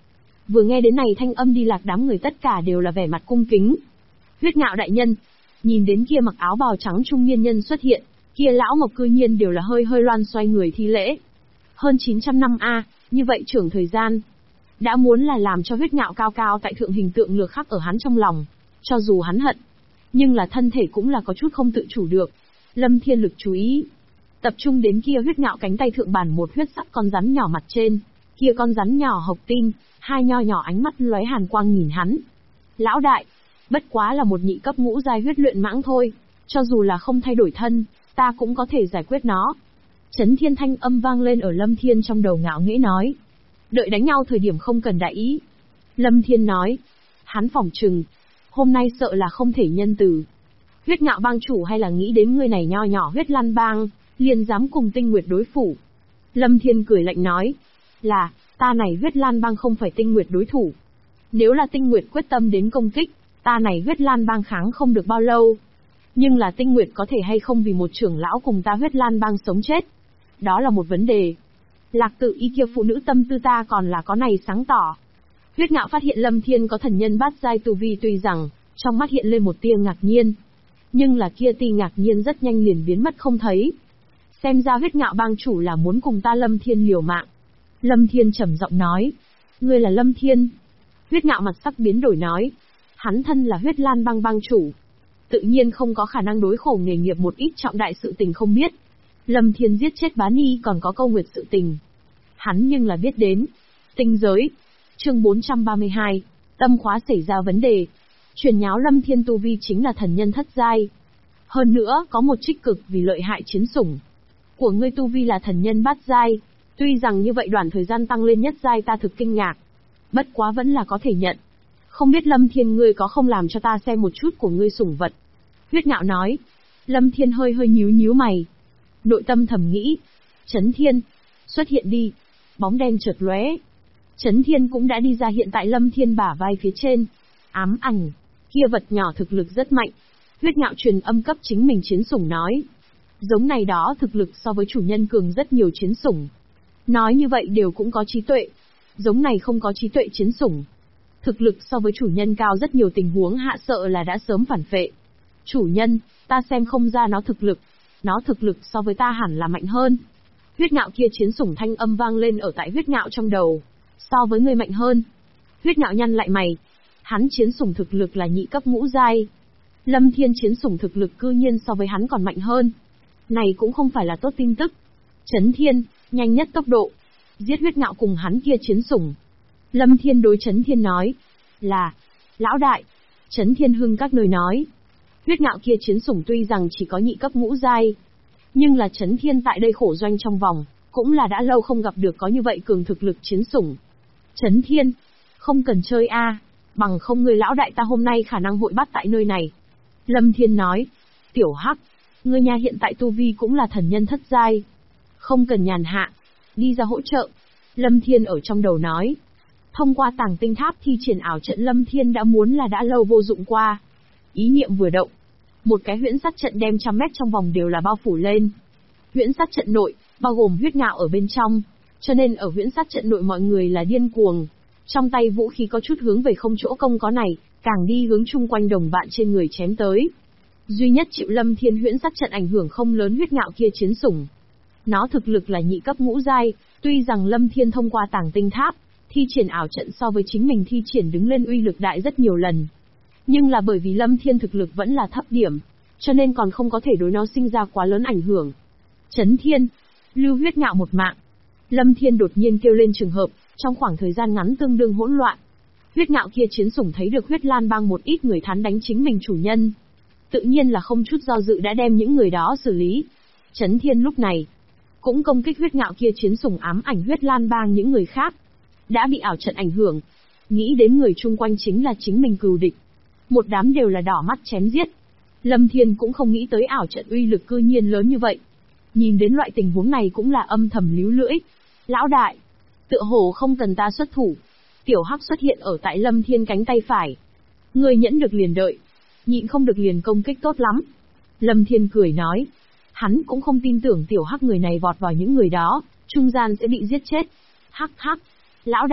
Vừa nghe đến này thanh âm đi lạc đám người tất cả đều là vẻ mặt cung kính. Huyết Ngạo đại nhân, nhìn đến kia mặc áo bào trắng trung niên nhân xuất hiện, kia lão mộc cư nhiên đều là hơi hơi loan xoay người thi lễ. Hơn 900 năm như vậy trưởng thời gian. Đã muốn là làm cho Huyết Ngạo cao cao tại thượng hình tượng lược khắc ở hắn trong lòng. Cho dù hắn hận, nhưng là thân thể cũng là có chút không tự chủ được. Lâm Thiên lực chú ý, tập trung đến kia Huyết Ngạo cánh tay thượng bản một huyết sắc con rắn nhỏ mặt trên. Kia con rắn nhỏ hộc tinh, hai nho nhỏ ánh mắt lóe hàn quang nhìn hắn. Lão đại, bất quá là một nhị cấp ngũ giai huyết luyện mãng thôi, cho dù là không thay đổi thân, ta cũng có thể giải quyết nó. Chấn Thiên thanh âm vang lên ở Lâm Thiên trong đầu ngạo nghễ nói. Đợi đánh nhau thời điểm không cần đại ý. Lâm Thiên nói. Hắn phỏng chừng, hôm nay sợ là không thể nhân từ. Huyết Ngạo bang chủ hay là nghĩ đến người này nho nhỏ huyết lan bang, liền dám cùng Tinh Nguyệt đối phủ. Lâm Thiên cười lạnh nói. Là, ta này huyết lan bang không phải Tinh Nguyệt đối thủ. Nếu là Tinh Nguyệt quyết tâm đến công kích, ta này huyết lan bang kháng không được bao lâu. Nhưng là Tinh Nguyệt có thể hay không vì một trưởng lão cùng ta huyết lan bang sống chết. Đó là một vấn đề. Lạc Tự Y kia phụ nữ tâm tư ta còn là có này sáng tỏ. Huyết Ngạo phát hiện Lâm Thiên có thần nhân bát giai tu vi, tuy rằng trong mắt hiện lên một tia ngạc nhiên, nhưng là kia tia ngạc nhiên rất nhanh liền biến mất không thấy. Xem ra Huyết Ngạo bang chủ là muốn cùng ta Lâm Thiên liều mạng. Lâm Thiên trầm giọng nói. Ngươi là Lâm Thiên? Huyết Ngạo mặt sắc biến đổi nói. Hắn thân là Huyết Lan bang bang chủ, tự nhiên không có khả năng đối khổ nghề nghiệp một ít trọng đại sự tình không biết. Lâm Thiên giết chết Bá Ni còn có câu nguyệt sự tình, hắn nhưng là biết đến. Tinh giới, chương 432, tâm khóa xảy ra vấn đề. Truyền nháo Lâm Thiên tu vi chính là thần nhân thất giai. Hơn nữa, có một trích cực vì lợi hại chiến sủng. Của ngươi tu vi là thần nhân bát giai, tuy rằng như vậy đoạn thời gian tăng lên nhất giai ta thực kinh ngạc. Bất quá vẫn là có thể nhận. Không biết Lâm Thiên ngươi có không làm cho ta xem một chút của ngươi sủng vật. Huyết Ngạo nói. Lâm Thiên hơi hơi nhíu nhíu mày. Nội tâm thầm nghĩ. Chấn Thiên, xuất hiện đi. Bóng đen chợt lóe. Chấn Thiên cũng đã đi ra hiện tại Lâm Thiên bả vai phía trên. Ám ảnh, kia vật nhỏ thực lực rất mạnh. Huyết Ngạo truyền âm cấp chính mình chiến sủng nói. Giống này đó thực lực so với chủ nhân cường rất nhiều chiến sủng. Nói như vậy đều cũng có trí tuệ. Giống này không có trí tuệ chiến sủng, thực lực so với chủ nhân cao rất nhiều, tình huống hạ sợ là đã sớm phản phệ. Chủ nhân, ta xem không ra nó thực lực. Nó thực lực so với ta hẳn là mạnh hơn. Huyết Ngạo kia chiến sủng thanh âm vang lên ở tại Huyết Ngạo trong đầu. So với người mạnh hơn. Huyết Ngạo nhăn lại mày. Hắn chiến sủng thực lực là nhị cấp ngũ giai. Lâm Thiên chiến sủng thực lực cư nhiên so với hắn còn mạnh hơn. Này cũng không phải là tốt tin tức. Chấn Thiên, nhanh nhất tốc độ, giết Huyết Ngạo cùng hắn kia chiến sủng. Lâm Thiên đối Chấn Thiên nói. Là, lão đại. Chấn Thiên hưng các nơi nói. Huyết Ngạo kia chiến sủng tuy rằng chỉ có nhị cấp ngũ giai, nhưng là Chấn Thiên tại đây khổ doanh trong vòng, cũng là đã lâu không gặp được có như vậy cường thực lực chiến sủng. Chấn Thiên, không cần chơi bằng không người lão đại ta hôm nay khả năng hội bắt tại nơi này. Lâm Thiên nói. Tiểu Hắc, ngươi nhà hiện tại tu vi cũng là thần nhân thất giai, không cần nhàn hạ, đi ra hỗ trợ. Lâm Thiên ở trong đầu nói. Thông qua tàng tinh tháp thi triển ảo trận Lâm Thiên đã muốn là đã lâu vô dụng qua. Ý niệm vừa động, một cái huyễn sát trận đem 100 mét trong vòng đều là bao phủ lên. Huyễn sát trận nội, bao gồm Huyết Ngạo ở bên trong, cho nên ở huyễn sát trận nội mọi người là điên cuồng. Trong tay vũ khí có chút hướng về không chỗ công có này, càng đi hướng chung quanh đồng bạn trên người chém tới. Duy nhất chịu Lâm Thiên huyễn sát trận ảnh hưởng không lớn Huyết Ngạo kia chiến sủng. Nó thực lực là nhị cấp ngũ giai, tuy rằng Lâm Thiên thông qua tàng tinh tháp thi triển ảo trận so với chính mình thi triển đứng lên uy lực đại rất nhiều lần. Nhưng là bởi vì Lâm Thiên thực lực vẫn là thấp điểm, cho nên còn không có thể đối nó sinh ra quá lớn ảnh hưởng. Chấn Thiên, lưu Huyết Ngạo một mạng. Lâm Thiên đột nhiên kêu lên trường hợp, trong khoảng thời gian ngắn tương đương hỗn loạn. Huyết Ngạo kia chiến sủng thấy được Huyết Lan bang một ít người thán đánh chính mình chủ nhân, tự nhiên là không chút do dự đã đem những người đó xử lý. Chấn Thiên lúc này cũng công kích Huyết Ngạo kia chiến sủng ám ảnh Huyết Lan bang những người khác, đã bị ảo trận ảnh hưởng, nghĩ đến người chung quanh chính là chính mình cừu địch, một đám đều là đỏ mắt chém giết. Lâm Thiên cũng không nghĩ tới ảo trận uy lực cư nhiên lớn như vậy. Nhìn đến loại tình huống này cũng là âm thầm líu lưỡi. Lão đại, tựa hồ không cần ta xuất thủ. Tiểu Hắc xuất hiện ở tại Lâm Thiên cánh tay phải. Người nhẫn được liền đợi, nhịn không được liền công kích tốt lắm. Lâm Thiên cười nói. Hắn cũng không tin tưởng Tiểu Hắc người này vọt vào những người đó, trung gian sẽ bị giết chết. Hắc hắc, lão đại,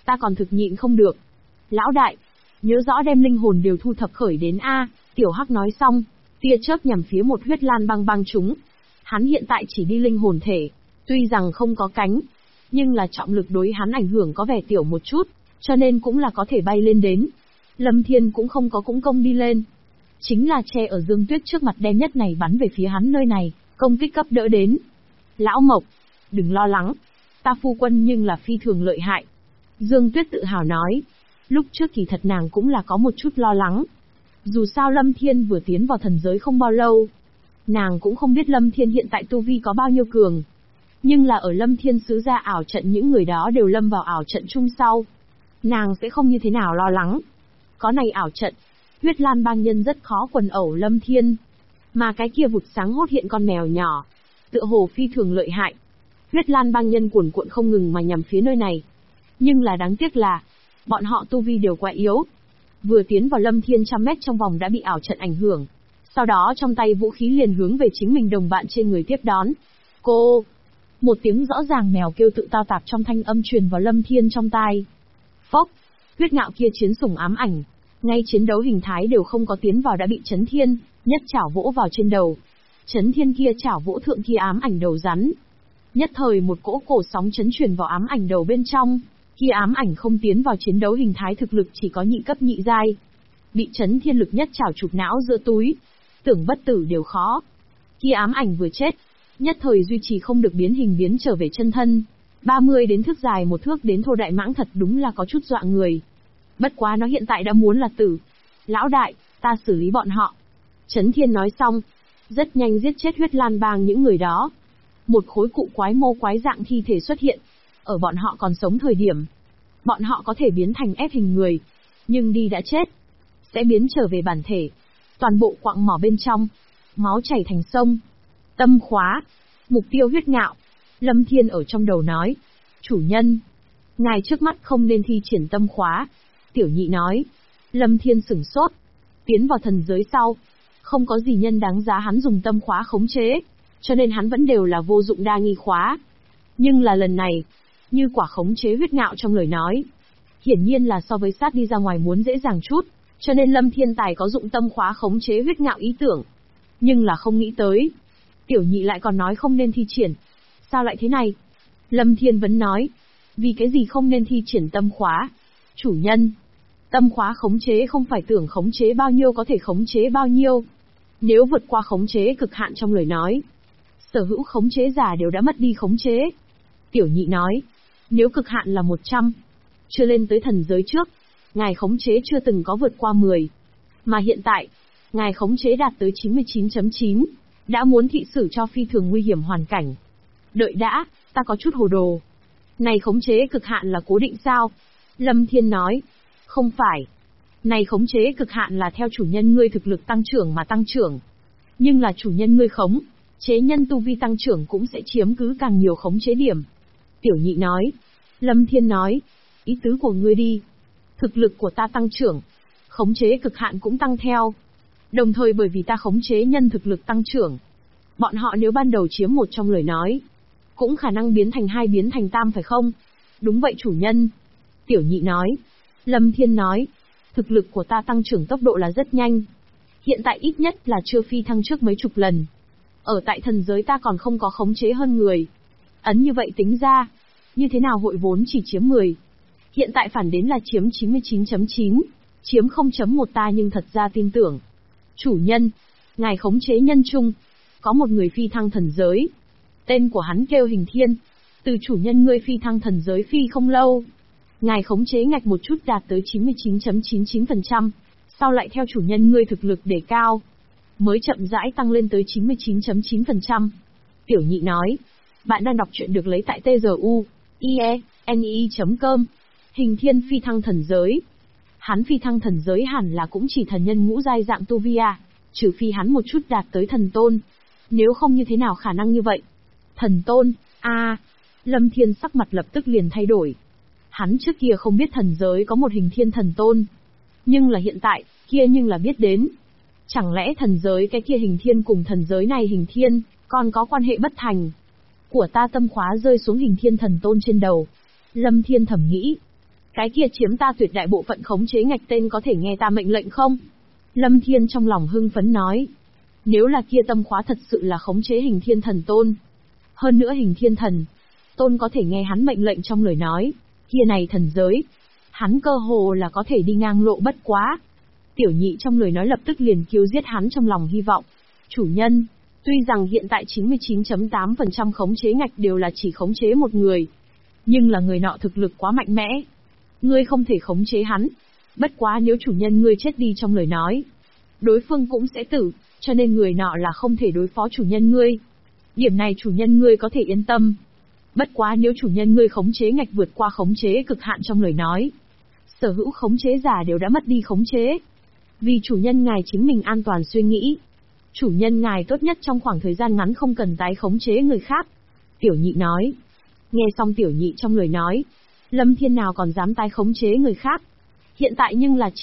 Ta còn thực nhịn không được. Lão đại, nhớ rõ đem linh hồn đều thu thập khởi đến A. Tiểu Hắc nói xong, tia chớp nhằm phía một huyết lan băng băng chúng. Hắn hiện tại chỉ đi linh hồn thể, tuy rằng không có cánh, nhưng là trọng lực đối hắn ảnh hưởng có vẻ tiểu một chút, cho nên cũng là có thể bay lên đến. Lâm Thiên cũng không có cũng công đi lên. Chính là che ở Dương Tuyết trước mặt đem nhất này bắn về phía hắn nơi này, công kích cấp đỡ đến. Lão Mộc, đừng lo lắng, ta phu quân nhưng là phi thường lợi hại. Dương Tuyết tự hào nói, lúc trước kỳ thật nàng cũng là có một chút lo lắng. Dù sao Lâm Thiên vừa tiến vào thần giới không bao lâu, nàng cũng không biết Lâm Thiên hiện tại tu vi có bao nhiêu cường. Nhưng là ở Lâm Thiên sứ ra ảo trận những người đó đều lâm vào ảo trận chung sau. Nàng sẽ không như thế nào lo lắng. Có này ảo trận, huyết lan bang nhân rất khó quần ẩu Lâm Thiên. Mà cái kia vụt sáng hốt hiện con mèo nhỏ, tựa hồ phi thường lợi hại. Huyết lan bang nhân cuồn cuộn không ngừng mà nhằm phía nơi này. Nhưng là đáng tiếc là, bọn họ tu vi đều quá yếu. Vừa tiến vào Lâm Thiên trăm mét trong vòng đã bị ảo trận ảnh hưởng. Sau đó trong tay vũ khí liền hướng về chính mình đồng bạn trên người tiếp đón. Cô! Một tiếng rõ ràng mèo kêu tự tao tạp trong thanh âm truyền vào Lâm Thiên trong tai. Phốc! Huyết ngạo kia chiến sủng ám ảnh, ngay chiến đấu hình thái đều không có tiến vào đã bị Chấn Thiên nhất chảo vỗ vào trên đầu. Chấn Thiên kia chảo vỗ thượng kia ám ảnh đầu rắn. Nhất thời một cỗ cổ sóng chấn truyền vào ám ảnh đầu bên trong, kia ám ảnh không tiến vào chiến đấu hình thái thực lực chỉ có nhị cấp nhị giai. Bị Chấn Thiên lực nhất chảo chụp não giữa túi, tưởng bất tử đều khó. Kia ám ảnh vừa chết, nhất thời duy trì không được biến hình biến trở về chân thân. 30 đến thước dài một thước đến thô đại mãng thật đúng là có chút dọa người. Bất quá nó hiện tại đã muốn là tử. Lão đại, ta xử lý bọn họ. Chấn Thiên nói xong, rất nhanh giết chết huyết lan bang những người đó. Một khối cụ quái mô quái dạng thi thể xuất hiện. Ở bọn họ còn sống thời điểm, bọn họ có thể biến thành ép hình người, nhưng đi đã chết, sẽ biến trở về bản thể. Toàn bộ quặng mỏ bên trong, máu chảy thành sông. Tâm khóa, mục tiêu huyết ngạo. Lâm Thiên ở trong đầu nói, chủ nhân, ngài trước mắt không nên thi triển tâm khóa. Tiểu Nhị nói, Lâm Thiên sửng sốt. Tiến vào thần giới sau, không có gì nhân đáng giá hắn dùng tâm khóa khống chế, cho nên hắn vẫn đều là vô dụng đa nghi khóa. Nhưng là lần này, như quả khống chế huyết ngạo trong lời nói, hiển nhiên là so với sát đi ra ngoài muốn dễ dàng chút, cho nên Lâm Thiên tài có dụng tâm khóa khống chế huyết ngạo ý tưởng. Nhưng là không nghĩ tới, Tiểu Nhị lại còn nói không nên thi triển. Sao lại thế này? Lâm Thiên vẫn nói, vì cái gì không nên thi triển tâm khóa? Chủ nhân, tâm khóa khống chế không phải tưởng khống chế bao nhiêu có thể khống chế bao nhiêu. Nếu vượt qua khống chế cực hạn trong lời nói, sở hữu khống chế giả đều đã mất đi khống chế. Tiểu Nhị nói, nếu cực hạn là 100, chưa lên tới thần giới trước, ngài khống chế chưa từng có vượt qua 10. Mà hiện tại, ngài khống chế đạt tới 99.9, đã muốn thị xử cho phi thường nguy hiểm hoàn cảnh. Đợi đã, ta có chút hồ đồ. Này khống chế cực hạn là cố định sao? Lâm Thiên nói, không phải. Này khống chế cực hạn là theo chủ nhân ngươi thực lực tăng trưởng mà tăng trưởng. Nhưng là chủ nhân ngươi khống chế nhân tu vi tăng trưởng cũng sẽ chiếm cứ càng nhiều khống chế điểm. Tiểu Nhị nói. Lâm Thiên nói, ý tứ của ngươi đi. Thực lực của ta tăng trưởng, khống chế cực hạn cũng tăng theo. Đồng thời bởi vì ta khống chế nhân thực lực tăng trưởng, bọn họ nếu ban đầu chiếm một trong lời nói, cũng khả năng biến thành 2 biến thành tam phải không? Đúng vậy chủ nhân. Tiểu Nhị nói. Lâm Thiên nói, thực lực của ta tăng trưởng tốc độ là rất nhanh. Hiện tại ít nhất là chưa phi thăng trước mấy chục lần. Ở tại thần giới ta còn không có khống chế hơn người. Ấn như vậy tính ra, như thế nào hội vốn chỉ chiếm 10. Hiện tại phản đến là chiếm 99.9, chiếm 0.1 ta nhưng thật ra tin tưởng. Chủ nhân, ngài khống chế nhân chung, có một người phi thăng thần giới. Tên của hắn kêu Hình Thiên. Từ chủ nhân ngươi phi thăng thần giới phi không lâu, ngài khống chế ngạch một chút đạt tới 99.99%, sau lại theo chủ nhân ngươi thực lực đề cao, mới chậm rãi tăng lên tới 99.9%. Tiểu Nhị nói, bạn đang đọc truyện được lấy tại tzu.ie.com. Hình Thiên phi thăng thần giới. Hắn phi thăng thần giới hẳn là cũng chỉ thần nhân ngũ giai dạng tu vi à, trừ phi hắn một chút đạt tới thần tôn. Nếu không như thế nào khả năng như vậy? Thần tôn, Lâm Thiên sắc mặt lập tức liền thay đổi. Hắn trước kia không biết thần giới có một Hình Thiên thần tôn. Nhưng là hiện tại, kia nhưng là biết đến. Chẳng lẽ thần giới cái kia Hình Thiên cùng thần giới này Hình Thiên, còn có quan hệ bất thành? Của ta tâm khóa rơi xuống Hình Thiên thần tôn trên đầu. Lâm Thiên thầm nghĩ. Cái kia chiếm ta tuyệt đại bộ phận khống chế ngạch tên có thể nghe ta mệnh lệnh không? Lâm Thiên trong lòng hưng phấn nói. Nếu là kia tâm khóa thật sự là khống chế Hình Thiên Thần Tôn. Hơn nữa Hình Thiên Thần Tôn có thể nghe hắn mệnh lệnh trong lời nói, kia này thần giới, hắn cơ hồ là có thể đi ngang lộ bất quá. Tiểu nhị trong lời nói lập tức liền kiêu giết hắn trong lòng hy vọng. Chủ nhân, tuy rằng hiện tại 99.8% khống chế ngạch đều là chỉ khống chế một người, nhưng là người nọ thực lực quá mạnh mẽ. Ngươi không thể khống chế hắn. Bất quá nếu chủ nhân ngươi chết đi trong lời nói, đối phương cũng sẽ tử, cho nên người nọ là không thể đối phó chủ nhân ngươi. Điểm này chủ nhân ngươi có thể yên tâm. Bất quá nếu chủ nhân ngươi khống chế ngạch vượt qua khống chế cực hạn trong lời nói, sở hữu khống chế giả đều đã mất đi khống chế. Vì chủ nhân ngài chính mình an toàn suy nghĩ. Chủ nhân ngài tốt nhất trong khoảng thời gian ngắn không cần tái khống chế người khác. Tiểu nhị nói. Nghe xong tiểu nhị trong lời nói, Lâm Thiên nào còn dám tái khống chế người khác. Hiện tại nhưng là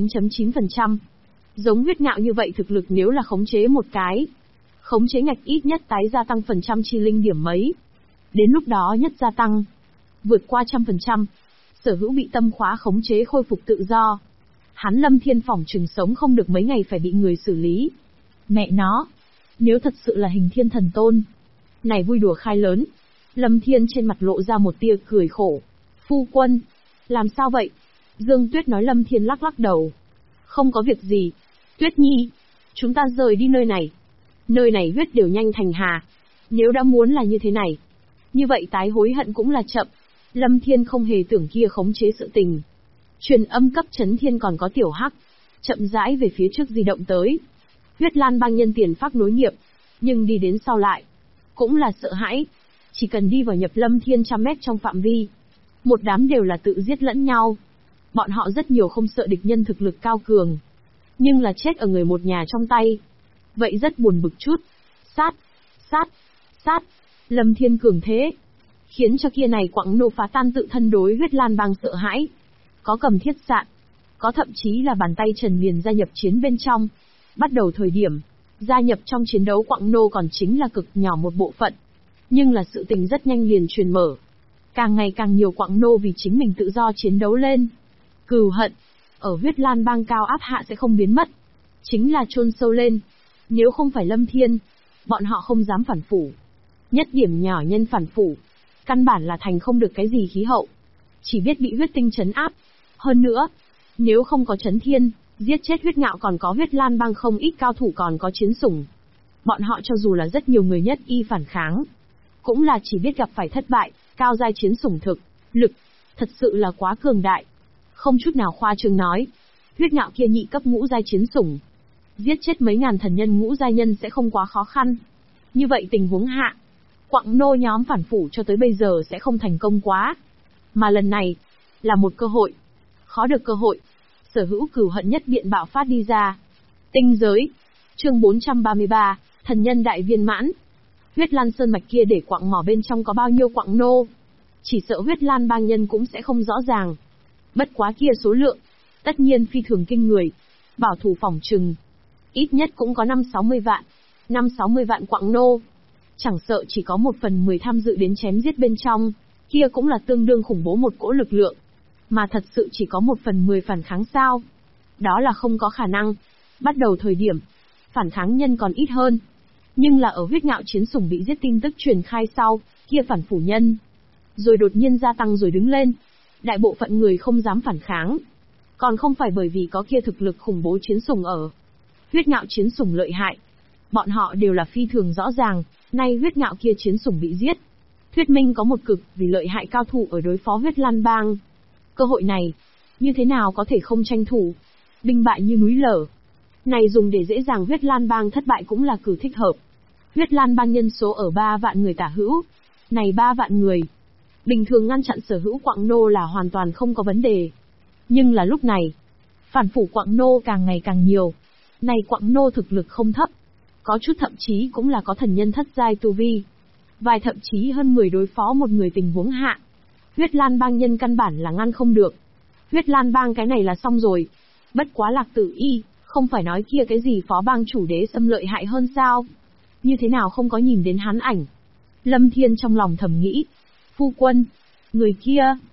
99.9%. Giống Huyết Ngạo như vậy thực lực nếu là khống chế một cái, khống chế ngạch ít nhất tái gia tăng phần trăm chi linh điểm mấy. Đến lúc đó nhất gia tăng, vượt qua 100%, sở hữu bị tâm khóa khống chế khôi phục tự do. Hắn Lâm Thiên phỏng chừng sống không được mấy ngày phải bị người xử lý. Mẹ nó, nếu thật sự là Hình Thiên Thần Tôn, này vui đùa khai lớn. Lâm Thiên trên mặt lộ ra một tia cười khổ. Phu quân, làm sao vậy? Dương Tuyết nói. Lâm Thiên lắc lắc đầu. Không có việc gì. Tuyết Nhi, chúng ta rời đi nơi này. Nơi này huyết đều nhanh thành hà. Nếu đã muốn là như thế này, như vậy tái hối hận cũng là chậm. Lâm Thiên không hề tưởng kia khống chế sự tình. Truyền âm cấp chấn thiên còn có tiểu hắc, chậm rãi về phía trước di động tới. Huyết Lan bang nhân tiền phác nối nghiệp, nhưng đi đến sau lại, cũng là sợ hãi. Chỉ cần đi vào nhập Lâm Thiên 100 mét trong phạm vi, một đám đều là tự giết lẫn nhau. Bọn họ rất nhiều không sợ địch nhân thực lực cao cường, nhưng là chết ở người một nhà trong tay. Vậy rất buồn bực chút. Sát, sát, sát. Lâm Thiên cường thế, khiến cho kia này quặng nô phá tan tự thân đối Huyết Lan bang sợ hãi. Có cầm thiết sạn, có thậm chí là bàn tay trần liền gia nhập chiến bên trong. Bắt đầu thời điểm, gia nhập trong chiến đấu quặng nô còn chính là cực nhỏ một bộ phận. Nhưng là sự tình rất nhanh liền truyền mở. Càng ngày càng nhiều quặng nô vì chính mình tự do chiến đấu lên. Cừu hận, ở Huyết Lan bang cao áp hạ sẽ không biến mất. Chính là chôn sâu lên. Nếu không phải Lâm Thiên, bọn họ không dám phản phủ. Nhất điểm nhỏ nhân phản phủ, căn bản là thành không được cái gì khí hậu. Chỉ biết bị huyết tinh trấn áp. Hơn nữa, nếu không có Chấn Thiên, giết chết Huyết Ngạo còn có Huyết Lan bang không ít cao thủ còn có chiến sủng. Bọn họ cho dù là rất nhiều người nhất y phản kháng, cũng là chỉ biết gặp phải thất bại. Cao giai chiến sủng thực lực thật sự là quá cường đại. Không chút nào khoa trương nói, Huyết Ngạo kia nhị cấp ngũ giai chiến sủng, giết chết mấy ngàn thần nhân ngũ giai nhân sẽ không quá khó khăn. Như vậy tình huống hạ, quặng nô nhóm phản phủ cho tới bây giờ sẽ không thành công quá. Mà lần này, là một cơ hội. Khó được cơ hội. Sở hữu cừu hận nhất biện bạo phát đi ra. Tinh giới. Chương 433, thần nhân đại viên mãn. Huyết Lan Sơn mạch kia để quặng mỏ bên trong có bao nhiêu quặng nô, chỉ sợ Huyết Lan bang nhân cũng sẽ không rõ ràng. Bất quá kia số lượng, tất nhiên phi thường kinh người. Bảo thủ phỏng chừng, ít nhất cũng có 5-60 vạn. 5-60 vạn quặng nô. Chẳng sợ chỉ có 1/10 tham dự đến chém giết bên trong, kia cũng là tương đương khủng bố một cỗ lực lượng. Mà thật sự chỉ có 1/10 phản kháng sao? Đó là không có khả năng. Bắt đầu thời điểm, phản kháng nhân còn ít hơn. Nhưng là ở Huyết Ngạo chiến sủng bị giết tin tức truyền khai sau, kia phản phủ nhân rồi đột nhiên gia tăng rồi đứng lên. Đại bộ phận người không dám phản kháng. Còn không phải bởi vì có kia thực lực khủng bố chiến sủng ở. Huyết Ngạo chiến sủng lợi hại. Bọn họ đều là phi thường rõ ràng, nay Huyết Ngạo kia chiến sủng bị giết. Thuyết minh có một cực vì lợi hại cao thủ ở đối phó Huyết Lan bang. Cơ hội này, như thế nào có thể không tranh thủ. Binh bại như núi lở. Này dùng để dễ dàng Huyết Lan bang thất bại cũng là cử thích hợp. Huyết Lan bang nhân số ở 3 vạn người tả hữu. Này 3 vạn người, bình thường ngăn chặn sở hữu quặng nô là hoàn toàn không có vấn đề. Nhưng là lúc này, phản phủ quặng nô càng ngày càng nhiều. Này quặng nô thực lực không thấp. Có chút thậm chí cũng là có thần nhân thất giai tu vi. Vài thậm chí hơn 10 đối phó một người tình huống hạ. Huyết Lan bang nhân căn bản là ngăn không được. Huyết Lan bang cái này là xong rồi. Bất quá Lạc Tử Y, không phải nói kia cái gì phó bang chủ đế xâm lợi hại hơn sao? Như thế nào không có nhìn đến hắn ảnh? Lâm Thiên trong lòng thầm nghĩ. Phu quân, người kia,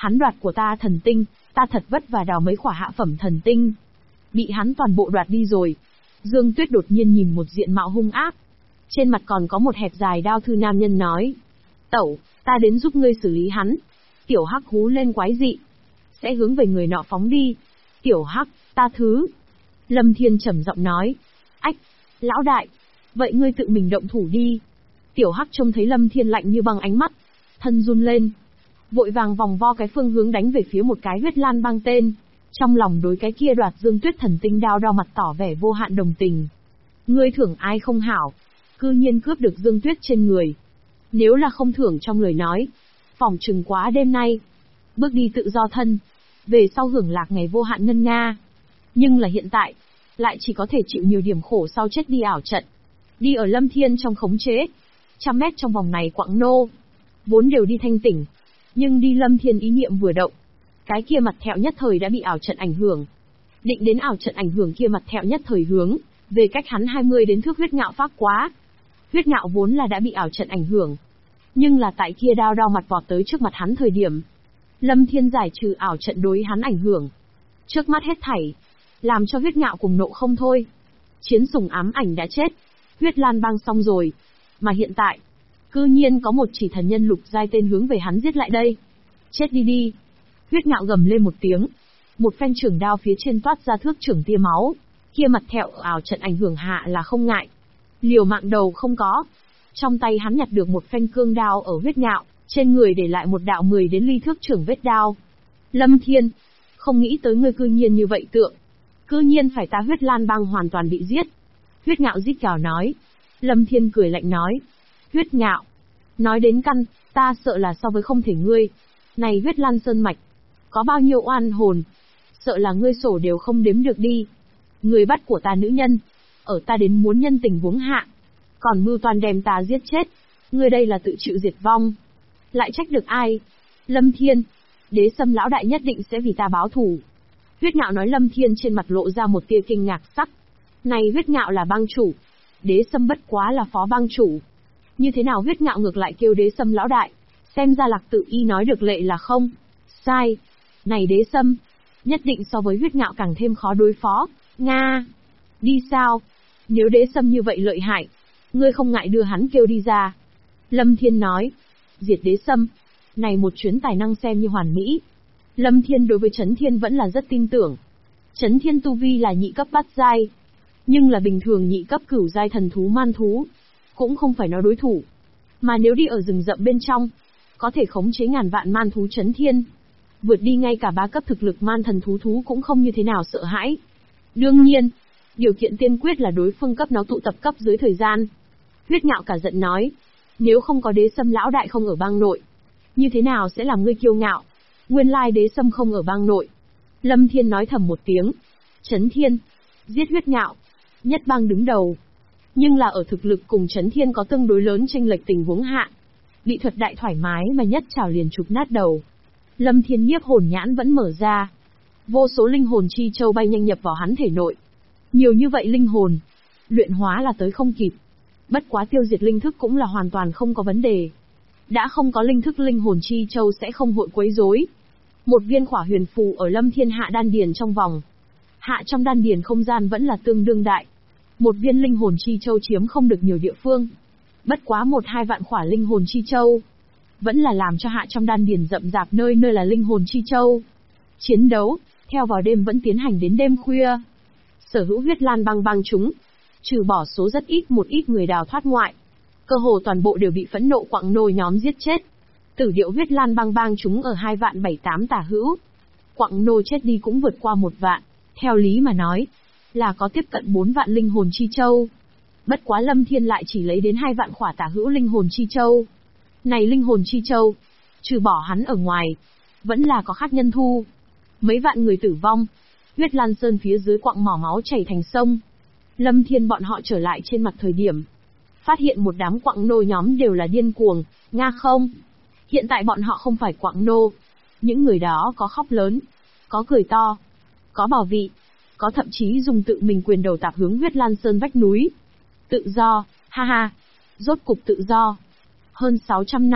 Hắn đoạt của ta thần tinh, ta thật vất vả đào mấy khỏa hạ phẩm thần tinh. Bị hắn toàn bộ đoạt đi rồi. Dương Tuyết đột nhiên nhìn một diện mạo hung ác. Trên mặt còn có một hẹp dài đao thư nam nhân nói. Tẩu, ta đến giúp ngươi xử lý hắn. Tiểu Hắc hú lên quái dị. Sẽ hướng về người nọ phóng đi. Tiểu Hắc, ta thứ. Lâm Thiên trầm giọng nói. Ách, lão đại, vậy ngươi tự mình động thủ đi. Tiểu Hắc trông thấy Lâm Thiên lạnh như băng ánh mắt, thân run lên, vội vàng vòng vo cái phương hướng đánh về phía một cái huyết lan băng tên. Trong lòng đối cái kia đoạt Dương Tuyết thần tinh đao đao mặt tỏ vẻ vô hạn đồng tình. Ngươi thưởng ai không hảo, cư nhiên cướp được Dương Tuyết trên người. Nếu là không thưởng trong lời nói, phỏng chừng quá đêm nay, bước đi tự do thân, về sau hưởng lạc ngày vô hạn ngân nga. Nhưng là hiện tại, lại chỉ có thể chịu nhiều điểm khổ sau chết đi ảo trận. Đi ở Lâm Thiên trong khống chế, 100 mét trong vòng này quặng nô, vốn đều đi thanh tỉnh. Nhưng đi Lâm Thiên ý niệm vừa động, cái kia mặt thẹo nhất thời đã bị ảo trận ảnh hưởng. Định đến ảo trận ảnh hưởng kia mặt thẹo nhất thời hướng, về cách hắn 20 đến thước huyết ngạo phát quá. Huyết ngạo vốn là đã bị ảo trận ảnh hưởng. Nhưng là tại kia đao đao mặt vọt tới trước mặt hắn thời điểm. Lâm Thiên giải trừ ảo trận đối hắn ảnh hưởng. Trước mắt hết thảy, làm cho huyết ngạo cùng nộ không thôi. Chiến sùng ám ảnh đã chết, huyết lan bang xong rồi. Mà hiện tại, cư nhiên có một chỉ thần nhân lục giai tên hướng về hắn giết lại đây. Chết đi đi. Huyết ngạo gầm lên một tiếng. Một phen trường đao phía trên toát ra thước trưởng tia máu. Kia mặt thẹo ảo trận ảnh hưởng hạ là không ngại. Liều mạng đầu không có. Trong tay hắn nhặt được một phen cương đao ở huyết ngạo, trên người để lại một đạo 10 đến ly thước trưởng vết đao. Lâm Thiên, không nghĩ tới ngươi cư nhiên như vậy tượng. Cư nhiên phải ta huyết lan bang hoàn toàn bị giết. Huyết ngạo rít gào nói. Lâm Thiên cười lạnh nói. Huyết ngạo, nói đến căn, ta sợ là so với không thể ngươi. Này huyết lan sơn mạch, có bao nhiêu oan hồn, sợ là ngươi sổ đều không đếm được đi. Ngươi bắt của ta nữ nhân, ở ta đến muốn nhân tình huống hạ, còn mưu toan đem ta giết chết. Ngươi đây là tự chịu diệt vong. Lại trách được ai? Lâm Thiên, Đế Sâm lão đại nhất định sẽ vì ta báo thù. Huyết ngạo nói. Lâm Thiên trên mặt lộ ra một tia kinh ngạc sắc. Này huyết ngạo là bang chủ, Đế Sâm bất quá là phó bang chủ. Như thế nào huyết ngạo ngược lại kêu Đế Sâm lão đại? Xem ra Lạc Tự Y nói được lệ là không? Sai. Này Đế Sâm, nhất định so với huyết ngạo càng thêm khó đối phó. Nga. Đi sao? Nếu Đế Sâm như vậy lợi hại, ngươi không ngại đưa hắn kêu đi ra. Lâm Thiên nói. Diệt Đế Sâm, này một chuyến tài năng xem như hoàn mỹ. Lâm Thiên đối với Chấn Thiên vẫn là rất tin tưởng. Chấn Thiên tu vi là nhị cấp bát giai, nhưng là bình thường nhị cấp cửu giai thần thú man thú, cũng không phải nó đối thủ. Mà nếu đi ở rừng rậm bên trong, có thể khống chế ngàn vạn man thú Chấn Thiên, vượt đi ngay cả 3 cấp thực lực man thần thú cũng không như thế nào sợ hãi. Đương nhiên, điều kiện tiên quyết là đối phương cấp nó tụ tập cấp dưới thời gian. Huyết ngạo cả giận nói. Nếu không có Đế Sâm lão đại không ở bang nội, như thế nào sẽ làm ngươi kiêu ngạo? Nguyên lai Đế Sâm không ở bang nội. Lâm Thiên nói thầm một tiếng. Chấn Thiên, giết huyết ngạo, nhất bang đứng đầu. Nhưng là ở thực lực cùng Chấn Thiên có tương đối lớn chênh lệch tình huống hạ. Bị thuật đại thoải mái mà nhất trảo liền chụp nát đầu. Lâm Thiên nhiếp hồn nhãn vẫn mở ra. Vô số linh hồn chi châu bay nhanh nhập vào hắn thể nội. Nhiều như vậy linh hồn, luyện hóa là tới không kịp. Bất quá tiêu diệt linh thức cũng là hoàn toàn không có vấn đề. Đã không có linh thức linh hồn chi châu sẽ không hội quấy rối. Một viên khỏa huyền phù ở Lâm Thiên hạ đan điền trong vòng. Hạ trong đan điền không gian vẫn là tương đương đại. Một viên linh hồn chi châu chiếm không được nhiều địa phương. Bất quá 1-2 vạn khỏa linh hồn chi châu, vẫn là làm cho hạ trong đan điền rậm rạp nơi nơi là linh hồn chi châu. Chiến đấu, theo vào đêm vẫn tiến hành đến đêm khuya. Sở hữu huyết lan bang chúng, trừ bỏ số rất ít một ít người đào thoát ngoại, cơ hồ toàn bộ đều bị phẫn nộ quặng nô nhóm giết chết. Tử điệu huyết lan bang chúng ở 2 vạn 7-8 tả hữu. Quặng nô chết đi cũng vượt qua 1 vạn, theo lý mà nói, là có tiếp cận 4 vạn linh hồn chi châu. Bất quá Lâm Thiên lại chỉ lấy đến 2 vạn khỏa tả hữu linh hồn chi châu. Này linh hồn chi châu, trừ bỏ hắn ở ngoài, vẫn là có khác nhân thu. Mấy vạn người tử vong, huyết lan sơn phía dưới quặng mỏ máu chảy thành sông. Lâm Thiên bọn họ trở lại trên mặt thời điểm, phát hiện một đám quặng nô nhóm đều là điên cuồng, nga không. Hiện tại bọn họ không phải quặng nô. Những người đó có khóc lớn, có cười to, có bảo vị, có thậm chí dùng tự mình quyền đầu tạp hướng huyết lan sơn vách núi. Tự do, ha ha, rốt cục tự do. Hơn 600 năm,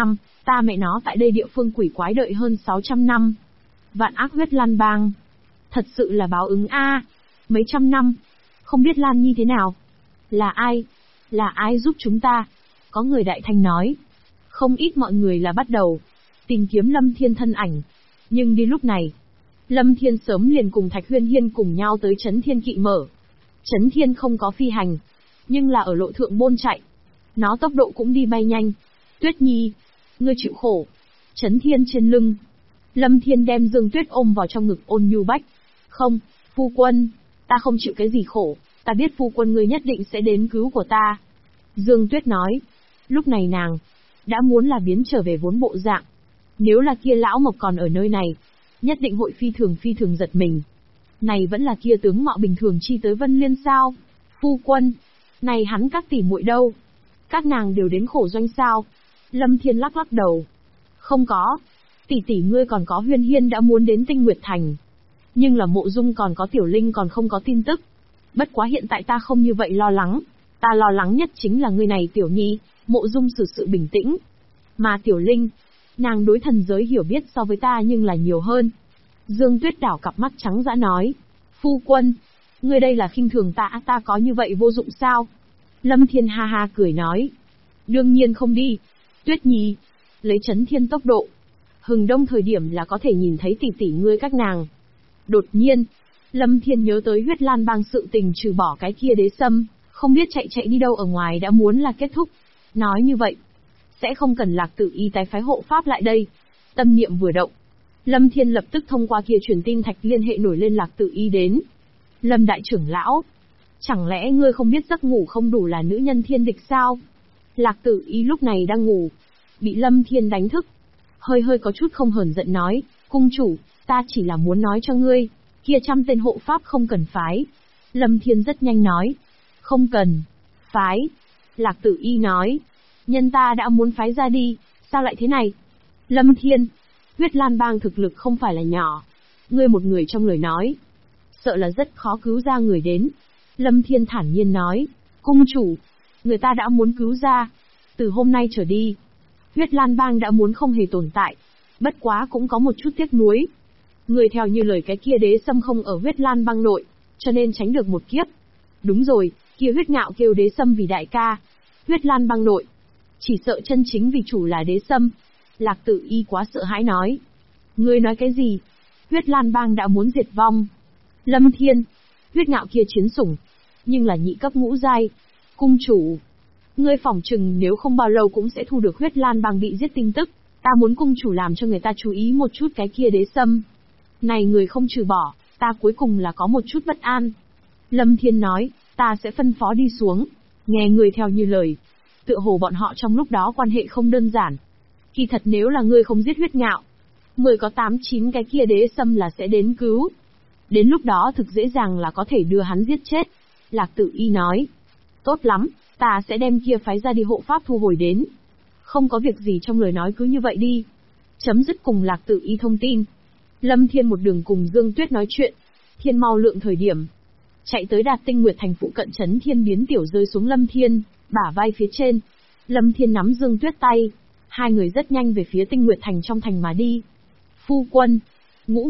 Ta mẹ nó tại đây địa phương quỷ quái đợi hơn 600 năm. Vạn ác huyết lan bang. Thật sự là báo ứng a. Mấy trăm năm. Không biết Lan Nhi thế nào? Là ai? Là ai giúp chúng ta? Có người đại thanh nói. Không ít mọi người là bắt đầu tìm kiếm Lâm Thiên thân ảnh. Nhưng đi lúc này, Lâm Thiên sớm liền cùng Thạch Huyên Hiên cùng nhau tới Chấn Thiên Kỵ Mở. Chấn Thiên không có phi hành, nhưng là ở lộ thượng bôn chạy. Nó tốc độ cũng đi bay nhanh. Tuyết Nhi, ngươi chịu khổ. Chấn Thiên trên lưng. Lâm Thiên đem Dương Tuyết ôm vào trong ngực ôn nhu bách. Không, phu quân, ta không chịu cái gì khổ, ta biết phu quân ngươi nhất định sẽ đến cứu của ta. Dương Tuyết nói. Lúc này nàng đã muốn là biến trở về vốn bộ dạng. Nếu là kia lão mộc còn ở nơi này, nhất định hội phi thường giật mình. Này vẫn là kia tướng mạo bình thường chi tới Vân Liên sao? Phu quân, này hắn các tỷ muội đâu? Các nàng đều đến khổ doanh sao? Lâm Thiên lắc lắc đầu. Không có. Tỷ ngươi còn có Huyên Hiên đã muốn đến Tinh Nguyệt Thành. Nhưng là Mộ Dung còn có Tiểu Linh còn không có tin tức. Bất quá hiện tại ta không như vậy lo lắng. Ta lo lắng nhất chính là ngươi này Tiểu Nhi. Mộ Dung xử sự bình tĩnh. Mà Tiểu Linh, nàng đối thần giới hiểu biết so với ta nhưng là nhiều hơn. Dương Tuyết đảo cặp mắt trắng dã nói. Phu quân, ngươi đây là khinh thường ta có như vậy vô dụng sao? Lâm Thiên ha ha cười nói. Đương nhiên không đi. Tuyết Nhi, lấy Chấn Thiên tốc độ. Hừng đông thời điểm là có thể nhìn thấy tỷ ngươi các nàng. Đột nhiên, Lâm Thiên nhớ tới huyết lan bang sự tình trừ bỏ cái kia đế sâm, không biết chạy đi đâu ở ngoài đã muốn là kết thúc. Nói như vậy, sẽ không cần Lạc Tử Y tái phái hộ pháp lại đây. Tâm niệm vừa động, Lâm Thiên lập tức thông qua kia truyền tin thạch liên hệ nổi lên Lạc Tử Y đến. Lâm đại trưởng lão, chẳng lẽ ngươi không biết giấc ngủ không đủ là nữ nhân thiên địch sao? Lạc Tử Y lúc này đang ngủ, bị Lâm Thiên đánh thức. Hơi có chút không hờn giận nói, cung chủ, ta chỉ là muốn nói cho ngươi, kia 100 tên hộ pháp không cần phái. Lâm Thiên rất nhanh nói, không cần phái. Lạc Tử Y nói, nhân ta đã muốn phái ra đi, sao lại thế này? Lâm Thiên, huyết lan bang thực lực không phải là nhỏ. Ngươi một người trong lời nói, sợ là rất khó cứu ra người đến. Lâm Thiên thản nhiên nói, cung chủ, người ta đã muốn cứu ra. Từ hôm nay trở đi, huyết lan bang đã muốn không hề tồn tại. Bất quá cũng có một chút tiếc nuối. Người theo như lời cái kia đế sâm không ở huyết lan bang nội, cho nên tránh được một kiếp. Đúng rồi, kia huyết ngạo kêu đế sâm vì đại ca. Huyết lan bang nội, chỉ sợ chân chính vì chủ là đế sâm. Lạc Tử Y quá sợ hãi nói. Ngươi nói cái gì? Huyết lan bang đã muốn diệt vong. Lâm Thiên, huyết ngạo kia chiến sủng, nhưng là nhị cấp ngũ giai. Cung chủ, ngươi phỏng chừng nếu không bao lâu cũng sẽ thu được huyết lan bang bị giết tin tức. Ta muốn cung chủ làm cho người ta chú ý một chút cái kia đế sâm. Này người không trừ bỏ, ta cuối cùng là có một chút bất an. Lâm Thiên nói, ta sẽ phân phó đi xuống. Nghe người theo như lời, tựa hồ bọn họ trong lúc đó quan hệ không đơn giản. Kỳ thật nếu là ngươi không giết huyết ngạo, 10 có 8 9 cái kia đế sâm là sẽ đến cứu. Đến lúc đó thực dễ dàng là có thể đưa hắn giết chết. Lạc Tử Y nói, tốt lắm, ta sẽ đem kia phái ra đi hộ pháp thu hồi đến. Không có việc gì trong lời nói cứ như vậy đi. Chấm dứt cùng Lạc Tử Y thông tin. Lâm Thiên một đường cùng Dương Tuyết nói chuyện. Thiên mau lượng thời điểm, chạy tới đạt Tinh Nguyệt Thành phụ cận Chấn Thiên biến tiểu rơi xuống Lâm Thiên, bả vai phía trên. Lâm Thiên nắm Dương Tuyết tay. Hai người rất nhanh về phía Tinh Nguyệt Thành trong thành mà đi. Phu quân, ngũ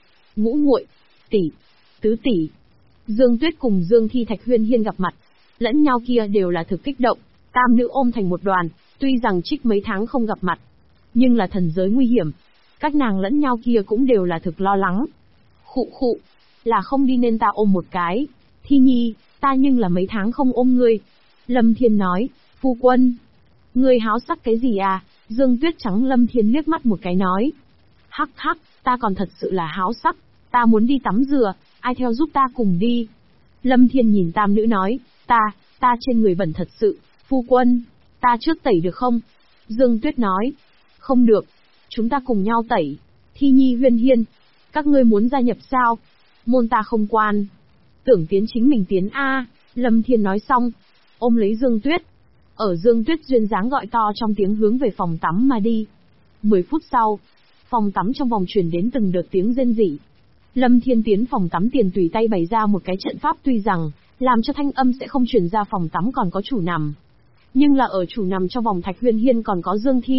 muội, tỷ, tứ tỷ. Dương Tuyết cùng Dương Thi Thạch Huyên Hiên gặp mặt, lẫn nhau kia đều là thực kích động, tam nữ ôm thành một đoàn, tuy rằng trích mấy tháng không gặp mặt, nhưng là thần giới nguy hiểm, các nàng lẫn nhau kia cũng đều là thực lo lắng. Khụ, là không đi nên ta ôm một cái. Thi Nhi, ta nhưng là mấy tháng không ôm ngươi. Lâm Thiên nói, phu quân, ngươi háo sắc cái gì à? Dương Tuyết trắng Lâm Thiên liếc mắt một cái nói, hắc, ta còn thật sự là háo sắc, ta muốn đi tắm rửa, ai theo giúp ta cùng đi. Lâm Thiên nhìn tam nữ nói, ta trên người bẩn thật sự, phu quân, ta trước tẩy được không? Dương Tuyết nói, không được, chúng ta cùng nhau tẩy. Thi Nhi Huyên Hiên, các ngươi muốn gia nhập sao? Môn ta không quan. Tưởng tiến chính mình tiến a. Lâm Thiên nói xong, ôm lấy Dương Tuyết. Ở Dương Tuyết duyên dáng gọi to trong tiếng hướng về phòng tắm mà đi. 10 phút sau, phòng tắm trong vòng truyền đến từng đợt tiếng rên rỉ. Lâm Thiên tiến phòng tắm tiền tùy tay bày ra một cái trận pháp, tuy rằng làm cho thanh âm sẽ không truyền ra phòng tắm còn có chủ nằm, nhưng là ở chủ nằm trong vòng Thạch Huyên Hiên còn có Dương Thi,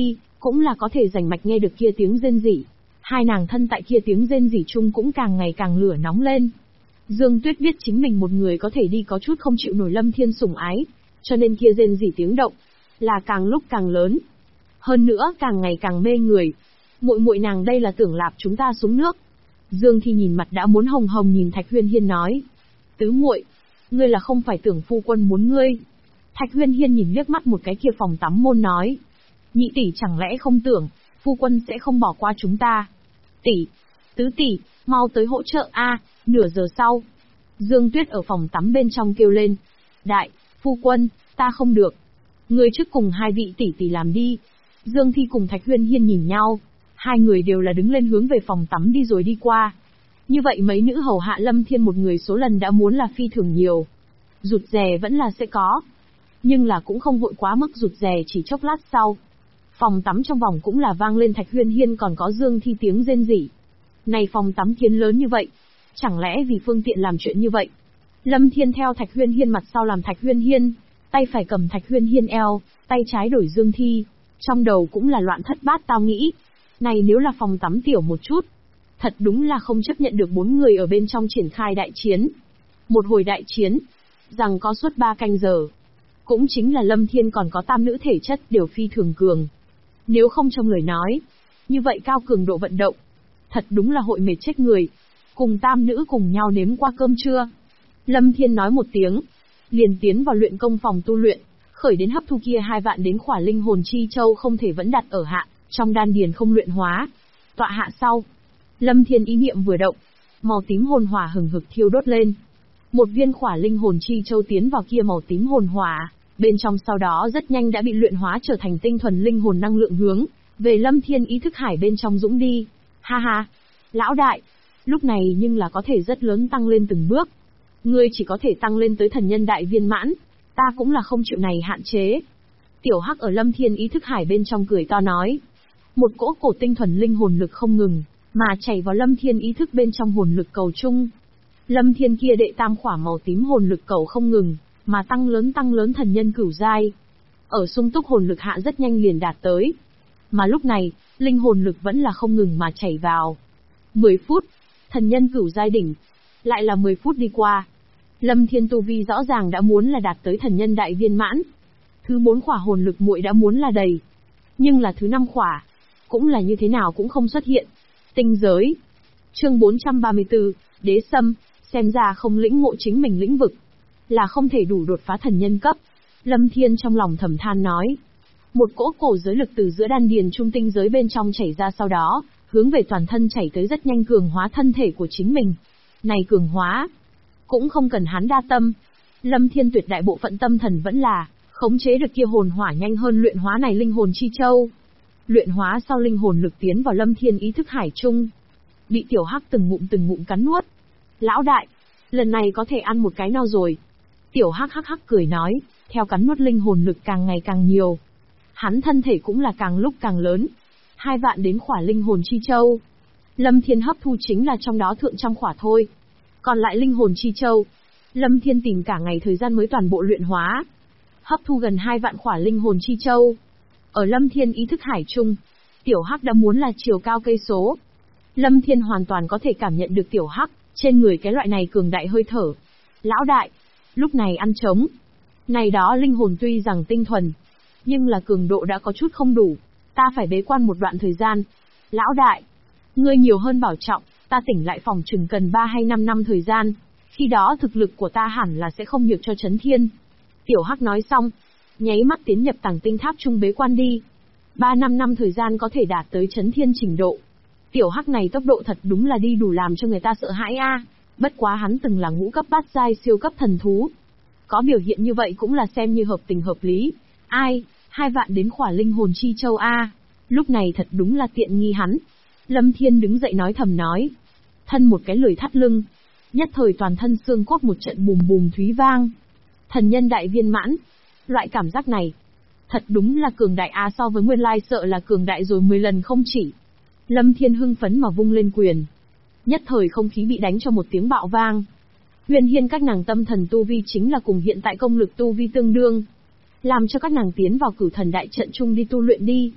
cũng là có thể rành mạch nghe được kia tiếng rên rỉ. Hai nàng thân tại kia tiếng rên rỉ chung cũng càng ngày càng lửa nóng lên. Dương Tuyết biết chính mình một người có thể đi có chút không chịu nổi Lâm Thiên sủng ái, cho nên kia rên rỉ tiếng động là càng lúc càng lớn. Hơn nữa càng ngày càng mê người. Muội muội nàng đây là tưởng lạp chúng ta xuống nước. Dương Thi nhìn mặt đã muốn hồng hồng nhìn Thạch Huyên Hiên nói. Tứ muội, ngươi là không phải tưởng phu quân muốn ngươi. Thạch Huyên Hiên nhìn liếc mắt một cái kia phòng tắm môn nói. Nhị tỷ chẳng lẽ không tưởng, phu quân sẽ không bỏ qua chúng ta. Tỷ, tứ tỷ, mau tới hỗ trợ a. Nửa giờ sau. Dương Tuyết ở phòng tắm bên trong kêu lên. Đại, phu quân, ta không được. Ngươi trước cùng hai vị tỷ tỷ làm đi. Dương Thi cùng Thạch Huyên Hiên nhìn nhau. Hai người đều là đứng lên hướng về phòng tắm đi rồi đi qua. Như vậy mấy nữ hầu hạ Lâm Thiên một người số lần đã muốn là phi thường nhiều. Rụt rè vẫn là sẽ có. Nhưng là cũng không vội quá mức rụt rè chỉ chốc lát sau. Phòng tắm trong vòng cũng là vang lên Thạch Huyên Hiên còn có Dương Thi tiếng rên rỉ. Này phòng tắm kiến lớn như vậy. Chẳng lẽ vì phương tiện làm chuyện như vậy? Lâm Thiên theo Thạch Huyên Hiên mặt sau làm Thạch Huyên Hiên, tay phải cầm Thạch Huyên Hiên eo, tay trái đổi Dương Thi. Trong đầu cũng là loạn thất bát tao nghĩ. Này nếu là phòng tắm tiểu một chút, thật đúng là không chấp nhận được bốn người ở bên trong triển khai đại chiến. Một hồi đại chiến, rằng có suốt 3 canh giờ. Cũng chính là Lâm Thiên còn có tam nữ thể chất đều phi thường cường. Nếu không trong lời nói, như vậy cao cường độ vận động, thật đúng là hội mệt chết người. Cùng tam nữ cùng nhau nếm qua cơm trưa. Lâm Thiên nói một tiếng, liền tiến vào luyện công phòng tu luyện, khởi đến hấp thu kia 2 vạn đến khỏa linh hồn chi châu không thể vẫn đặt ở hạ, trong đan điền không luyện hóa. Tọa hạ sau, Lâm Thiên ý niệm vừa động, màu tím hồn hỏa hừng hực thiêu đốt lên. Một viên khỏa linh hồn chi châu tiến vào kia màu tím hồn hỏa, bên trong sau đó rất nhanh đã bị luyện hóa trở thành tinh thuần linh hồn năng lượng hướng về Lâm Thiên ý thức hải bên trong dũng đi. Ha ha, lão đại, lúc này nhưng là có thể rất lớn tăng lên từng bước. Ngươi chỉ có thể tăng lên tới thần nhân đại viên mãn, ta cũng là không chịu này hạn chế. Tiểu Hắc ở Lâm Thiên ý thức hải bên trong cười to nói. Một cỗ cổ tinh thuần linh hồn lực không ngừng, mà chảy vào Lâm Thiên ý thức bên trong hồn lực cầu chung. Lâm Thiên kia đệ tam khỏa màu tím hồn lực cầu không ngừng, mà tăng lớn thần nhân cửu giai. Ở sung túc hồn lực hạ rất nhanh liền đạt tới. Mà lúc này, linh hồn lực vẫn là không ngừng mà chảy vào. 10 phút, thần nhân cửu giai đỉnh. Lại là 10 phút đi qua. Lâm Thiên tu vi rõ ràng đã muốn là đạt tới thần nhân đại viên mãn. Thứ 4 khỏa hồn lực muội đã muốn là đầy. Nhưng là thứ 5 khỏa, cũng là như thế nào cũng không xuất hiện. Tinh giới. Chương 434, Đế Sâm, xem ra không lĩnh ngộ chính mình lĩnh vực, là không thể đủ đột phá thần nhân cấp. Lâm Thiên trong lòng thầm than nói. Một cỗ cổ giới lực từ giữa đan điền trung tinh giới bên trong chảy ra sau đó, hướng về toàn thân chảy tới rất nhanh cường hóa thân thể của chính mình. Này cường hóa, cũng không cần hắn đa tâm. Lâm Thiên tuyệt đại bộ phận tâm thần vẫn là khống chế được kia hồn hỏa nhanh hơn luyện hóa này linh hồn chi châu. Luyện hóa sau linh hồn lực tiến vào Lâm Thiên ý thức hải trung. Bị Tiểu Hắc từng ngụm cắn nuốt. Lão đại, lần này có thể ăn một cái nào rồi? Tiểu Hắc hắc hắc cười nói, theo cắn nuốt linh hồn lực càng ngày càng nhiều. Hắn thân thể cũng là càng lúc càng lớn. 2 vạn đến khỏa linh hồn chi châu. Lâm Thiên hấp thu chính là trong đó thượng trăm khỏa thôi. Còn lại linh hồn chi châu, Lâm Thiên tìm cả ngày thời gian mới toàn bộ luyện hóa. Hấp thu gần 2 vạn khỏa linh hồn chi châu. Ở Lâm Thiên ý thức hải trung, Tiểu Hắc đã muốn là chiều cao cây số. Lâm Thiên hoàn toàn có thể cảm nhận được Tiểu Hắc trên người cái loại này cường đại hơi thở. Lão đại, lúc này ăn trống. Này đó linh hồn tuy rằng tinh thuần, nhưng là cường độ đã có chút không đủ. Ta phải bế quan một đoạn thời gian. Lão đại, ngươi nhiều hơn bảo trọng, ta tỉnh lại phòng chừng cần 3 hay 5 năm thời gian. Khi đó thực lực của ta hẳn là sẽ không nhược cho Chấn Thiên. Tiểu Hắc nói xong, nháy mắt tiến nhập Tàng Tinh Tháp trung bế quan đi. 3-5 năm thời gian có thể đạt tới Chấn Thiên trình độ. Tiểu Hắc này tốc độ thật đúng là đi đủ làm cho người ta sợ hãi a. Bất quá hắn từng là ngũ cấp bát giai siêu cấp thần thú. Có biểu hiện như vậy cũng là xem như hợp tình hợp lý. Ai, 2 vạn đến khỏa linh hồn chi châu a. Lúc này thật đúng là tiện nghi hắn. Lâm Thiên đứng dậy nói thầm nói. Thân một cái lười thắt lưng. Nhất thời toàn thân xương cốt một trận bùm bùm thúy vang. Thần nhân đại viên mãn. Loại cảm giác này, thật đúng là cường đại a, so với nguyên lai sợ là cường đại rồi 10 lần không chỉ. Lâm Thiên hưng phấn mà vung lên quyền. Nhất thời không khí bị đánh cho một tiếng bạo vang. Huyền Hiên các nàng tâm thần tu vi chính là cùng hiện tại công lực tu vi tương đương. Làm cho các nàng tiến vào cửu thần đại trận chung đi tu luyện đi.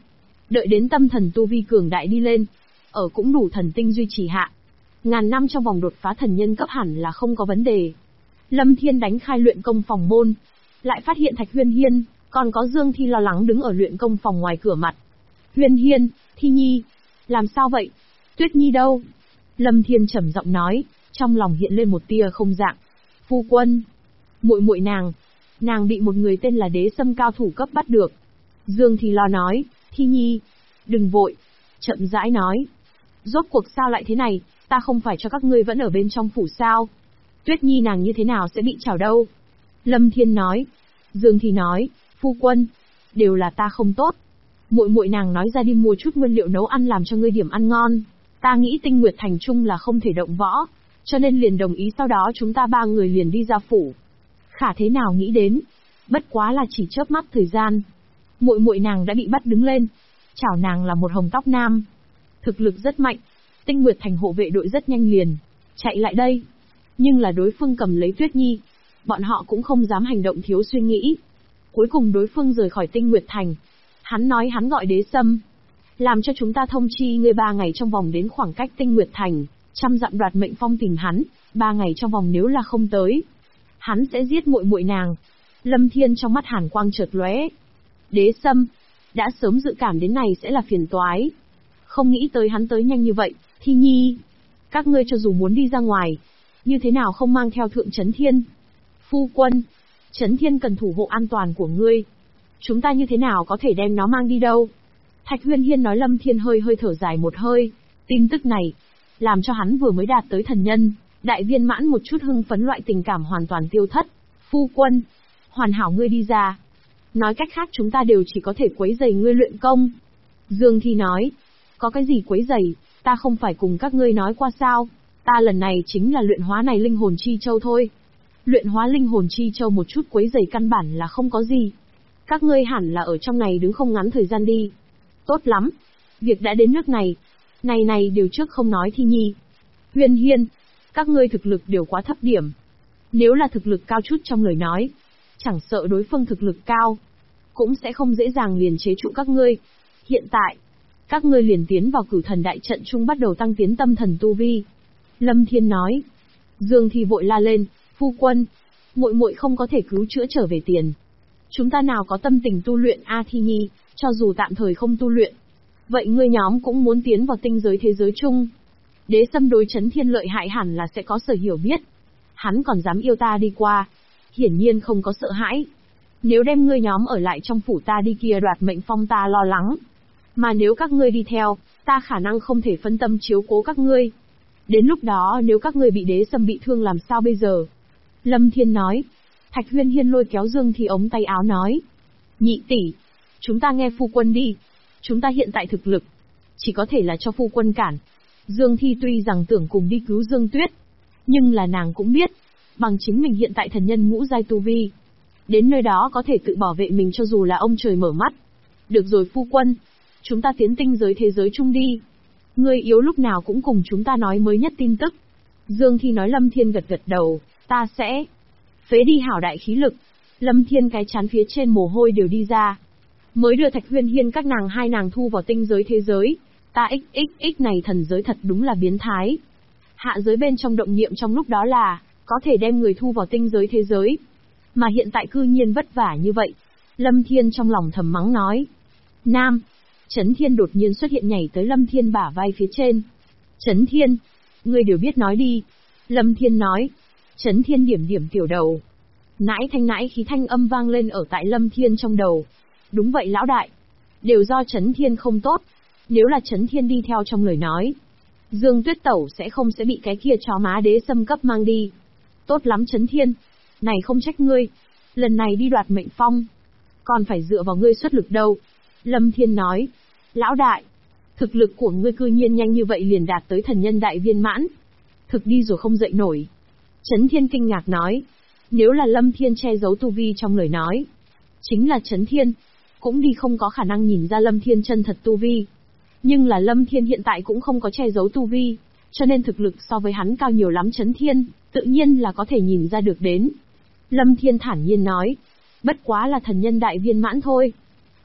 Đợi đến tâm thần tu vi cường đại đi lên, ở cũng đủ thần tinh duy trì hạ. Ngàn năm trong vòng đột phá thần nhân cấp hẳn là không có vấn đề. Lâm Thiên đánh khai luyện công phòng môn, lại phát hiện Thạch Huyên Hiên, còn có Dương Thi lo lắng đứng ở luyện công phòng ngoài cửa mặt. Huyên Hiên, Thi Nhi, làm sao vậy? Tuyết Nhi đâu? Lâm Thiên trầm giọng nói, trong lòng hiện lên một tia không dạng. Phu quân, muội muội nàng bị một người tên là Đế Sâm cao thủ cấp bắt được. Dương Thi lo nói, Thi Nhi, đừng vội, chậm rãi nói. Rốt cuộc sao lại thế này, ta không phải cho các ngươi vẫn ở bên trong phủ sao? Tuyết Nhi nàng như thế nào sẽ bị trảo đâu? Lâm Thiên nói. Dương Thi nói, phu quân, đều là ta không tốt. Muội muội nàng nói ra đi mua chút nguyên liệu nấu ăn làm cho ngươi điểm ăn ngon. Ta nghĩ Tinh Nguyệt Thành Trung là không thể động võ, cho nên liền đồng ý, sau đó chúng ta ba người liền đi ra phủ. Khả thế nào nghĩ đến, bất quá là chỉ chớp mắt thời gian, muội muội nàng đã bị bắt đứng lên. Chảo nàng là một hồng tóc nam, thực lực rất mạnh. Tinh Nguyệt Thành hộ vệ đội rất nhanh liền chạy lại đây, nhưng là đối phương cầm lấy Tuyết Nhi, bọn họ cũng không dám hành động thiếu suy nghĩ. Cuối cùng đối phương rời khỏi Tinh Nguyệt Thành. Hắn nói hắn gọi Đế Sâm, làm cho chúng ta thông chi ngươi 3 ngày trong vòng đến khoảng cách Tinh Nguyệt Thành, 100 dặm Đoạt Mệnh Phong tìm hắn, 3 ngày trong vòng nếu là không tới, hắn sẽ giết muội muội nàng. Lâm Thiên trong mắt hàn quang chợt lóe. Đế Sâm, đã sớm dự cảm đến này sẽ là phiền toái. Không nghĩ tới hắn tới nhanh như vậy. Thi Nhi, các ngươi cho dù muốn đi ra ngoài, như thế nào không mang theo Thượng Chấn Thiên? Phu quân, Chấn Thiên cần thủ hộ an toàn của ngươi. Chúng ta như thế nào có thể đem nó mang đi đâu? Thạch Huyên Hiên nói. Lâm Thiên hơi thở dài một hơi. Tin tức này, làm cho hắn vừa mới đạt tới thần nhân đại viên mãn một chút hưng phấn loại tình cảm hoàn toàn tiêu thất. Phu quân, hoàn hảo ngươi đi ra. Nói cách khác chúng ta đều chỉ có thể quấy rầy ngươi luyện công. Dương Thi nói, có cái gì quấy rầy, ta không phải cùng các ngươi nói qua sao? Ta lần này chính là luyện hóa này linh hồn chi châu thôi. Luyện hóa linh hồn chi châu một chút quấy rầy căn bản là không có gì. Các ngươi hẳn là ở trong này đứng không ngắn thời gian đi. Tốt lắm, việc đã đến nước này. Này điều trước không nói. Thi Nhi, Huyên Hiên, các ngươi thực lực đều quá thấp điểm. Nếu là thực lực cao chút trong lời nói, chẳng sợ đối phương thực lực cao, cũng sẽ không dễ dàng liền chế trụ các ngươi. Hiện tại, các ngươi liền tiến vào Cửu Thần đại trận chung bắt đầu tăng tiến tâm thần tu vi. Lâm Thiên nói. Dương Thi vội la lên, phu quân, muội muội không có thể cứu chữa trở về tiền. Chúng ta nào có tâm tình tu luyện a Thi Nhi, cho dù tạm thời không tu luyện. Vậy ngươi nhóm cũng muốn tiến vào tinh giới thế giới chung. Đế Sâm đối Chấn Thiên lợi hại hẳn là sẽ có sở hiểu biết. Hắn còn dám yêu ta đi qua, hiển nhiên không có sợ hãi. Nếu đem ngươi nhóm ở lại trong phủ ta đi kia Đoạt Mệnh Phong ta lo lắng. Mà nếu các ngươi đi theo, ta khả năng không thể phân tâm chiếu cố các ngươi. Đến lúc đó nếu các ngươi bị Đế Sâm bị thương làm sao bây giờ? Lâm Thiên nói. Thạch Huyên Hiên lôi kéo Dương Thi ống tay áo nói. Nhị tỷ, chúng ta nghe phu quân đi. Chúng ta hiện tại thực lực, chỉ có thể là cho phu quân cản. Dương Thi tuy rằng tưởng cùng đi cứu Dương Tuyết, nhưng là nàng cũng biết, bằng chính mình hiện tại thần nhân ngũ giai tu vi, đến nơi đó có thể tự bảo vệ mình cho dù là ông trời mở mắt. Được rồi phu quân, chúng ta tiến tinh giới thế giới chung đi. Ngươi yếu lúc nào cũng cùng chúng ta nói mới nhất tin tức. Dương Thi nói. Lâm Thiên gật đầu, ta sẽ phế đi hảo đại khí lực. Lâm Thiên cái chán phía trên mồ hôi đều đi ra. Mới đưa Thạch Huyên Hiên các nàng hai nàng thu vào tinh giới thế giới. Ta xxx này thần giới thật đúng là biến thái. Hạ giới bên trong động niệm trong lúc đó là có thể đem người thu vào tinh giới thế giới, mà hiện tại cư nhiên vất vả như vậy. Lâm Thiên trong lòng thầm mắng nói. Nam, Chấn Thiên đột nhiên xuất hiện nhảy tới Lâm Thiên bả vai phía trên. Chấn Thiên, ngươi đều biết nói đi. Lâm Thiên nói. Chấn Thiên điểm tiểu đầu. Nãi khí thanh âm vang lên ở tại Lâm Thiên trong đầu. Đúng vậy lão đại, đều do Chấn Thiên không tốt. Nếu là Chấn Thiên đi theo trong lời nói, Dương Tuyết Tẩu sẽ bị cái kia chó má Đế Sâm cấp mang đi. Tốt lắm Chấn Thiên, này không trách ngươi, lần này đi Đoạt Mệnh Phong, còn phải dựa vào ngươi xuất lực đâu. Lâm Thiên nói. Lão đại, thực lực của ngươi cư nhiên nhanh như vậy liền đạt tới thần nhân đại viên mãn. Thực đi rồi không dậy nổi. Chấn Thiên kinh ngạc nói. Nếu là Lâm Thiên che giấu tu vi trong lời nói, chính là Chấn Thiên cũng đi không có khả năng nhìn ra Lâm Thiên chân thật tu vi. Nhưng là Lâm Thiên hiện tại cũng không có che giấu tu vi, cho nên thực lực so với hắn cao nhiều lắm. Chấn Thiên tự nhiên là có thể nhìn ra được đến. Lâm Thiên thản nhiên nói. Bất quá là thần nhân đại viên mãn thôi.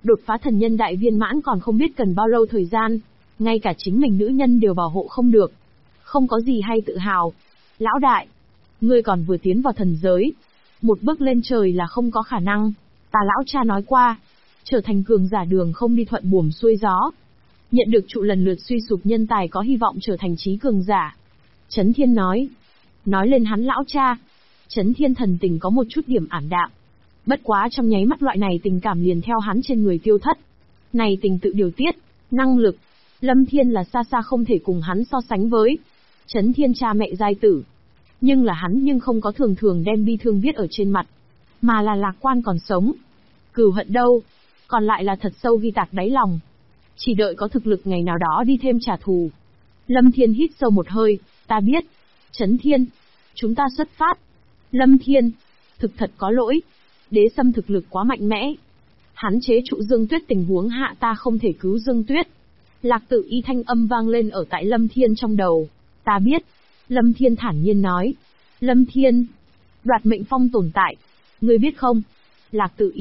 Đột phá thần nhân đại viên mãn còn không biết cần bao lâu thời gian, ngay cả chính mình nữ nhân đều bảo hộ không được. Không có gì hay tự hào. Lão đại, ngươi còn vừa tiến vào thần giới. Một bước lên trời là không có khả năng. Ta lão cha nói qua, trở thành cường giả đường không đi thuận buồm xuôi gió. Nhận được trụ lần lượt suy sụp nhân tài có hy vọng trở thành trí cường giả. Chấn Thiên nói. Nói lên hắn lão cha, Chấn Thiên thần tình có một chút điểm ảm đạm. Bất quá trong nháy mắt loại này tình cảm liền theo hắn trên người tiêu thất. Này tình tự điều tiết, năng lực, Lâm Thiên là xa xa không thể cùng hắn so sánh với. Chấn Thiên cha mẹ giai tử. Nhưng là hắn nhưng không có thường thường đem bi thương viết ở trên mặt, mà là lạc quan còn sống. Cừu hận đâu, còn lại là thật sâu ghi tạc đáy lòng. Chỉ đợi có thực lực ngày nào đó đi thêm trả thù. Lâm Thiên hít sâu một hơi, ta biết. Chấn Thiên, chúng ta xuất phát. Lâm Thiên, thực thật có lỗi. Đế Sâm thực lực quá mạnh mẽ. Hắn chế trụ Dương Tuyết tình huống hạ ta không thể cứu Dương Tuyết. Lạc Tự Y thanh âm vang lên ở tại Lâm Thiên trong đầu. Ta biết. Lâm Thiên thản nhiên nói. Lâm Thiên, đoạt mệnh phong tồn tại. Ngươi biết không? Lạc Tự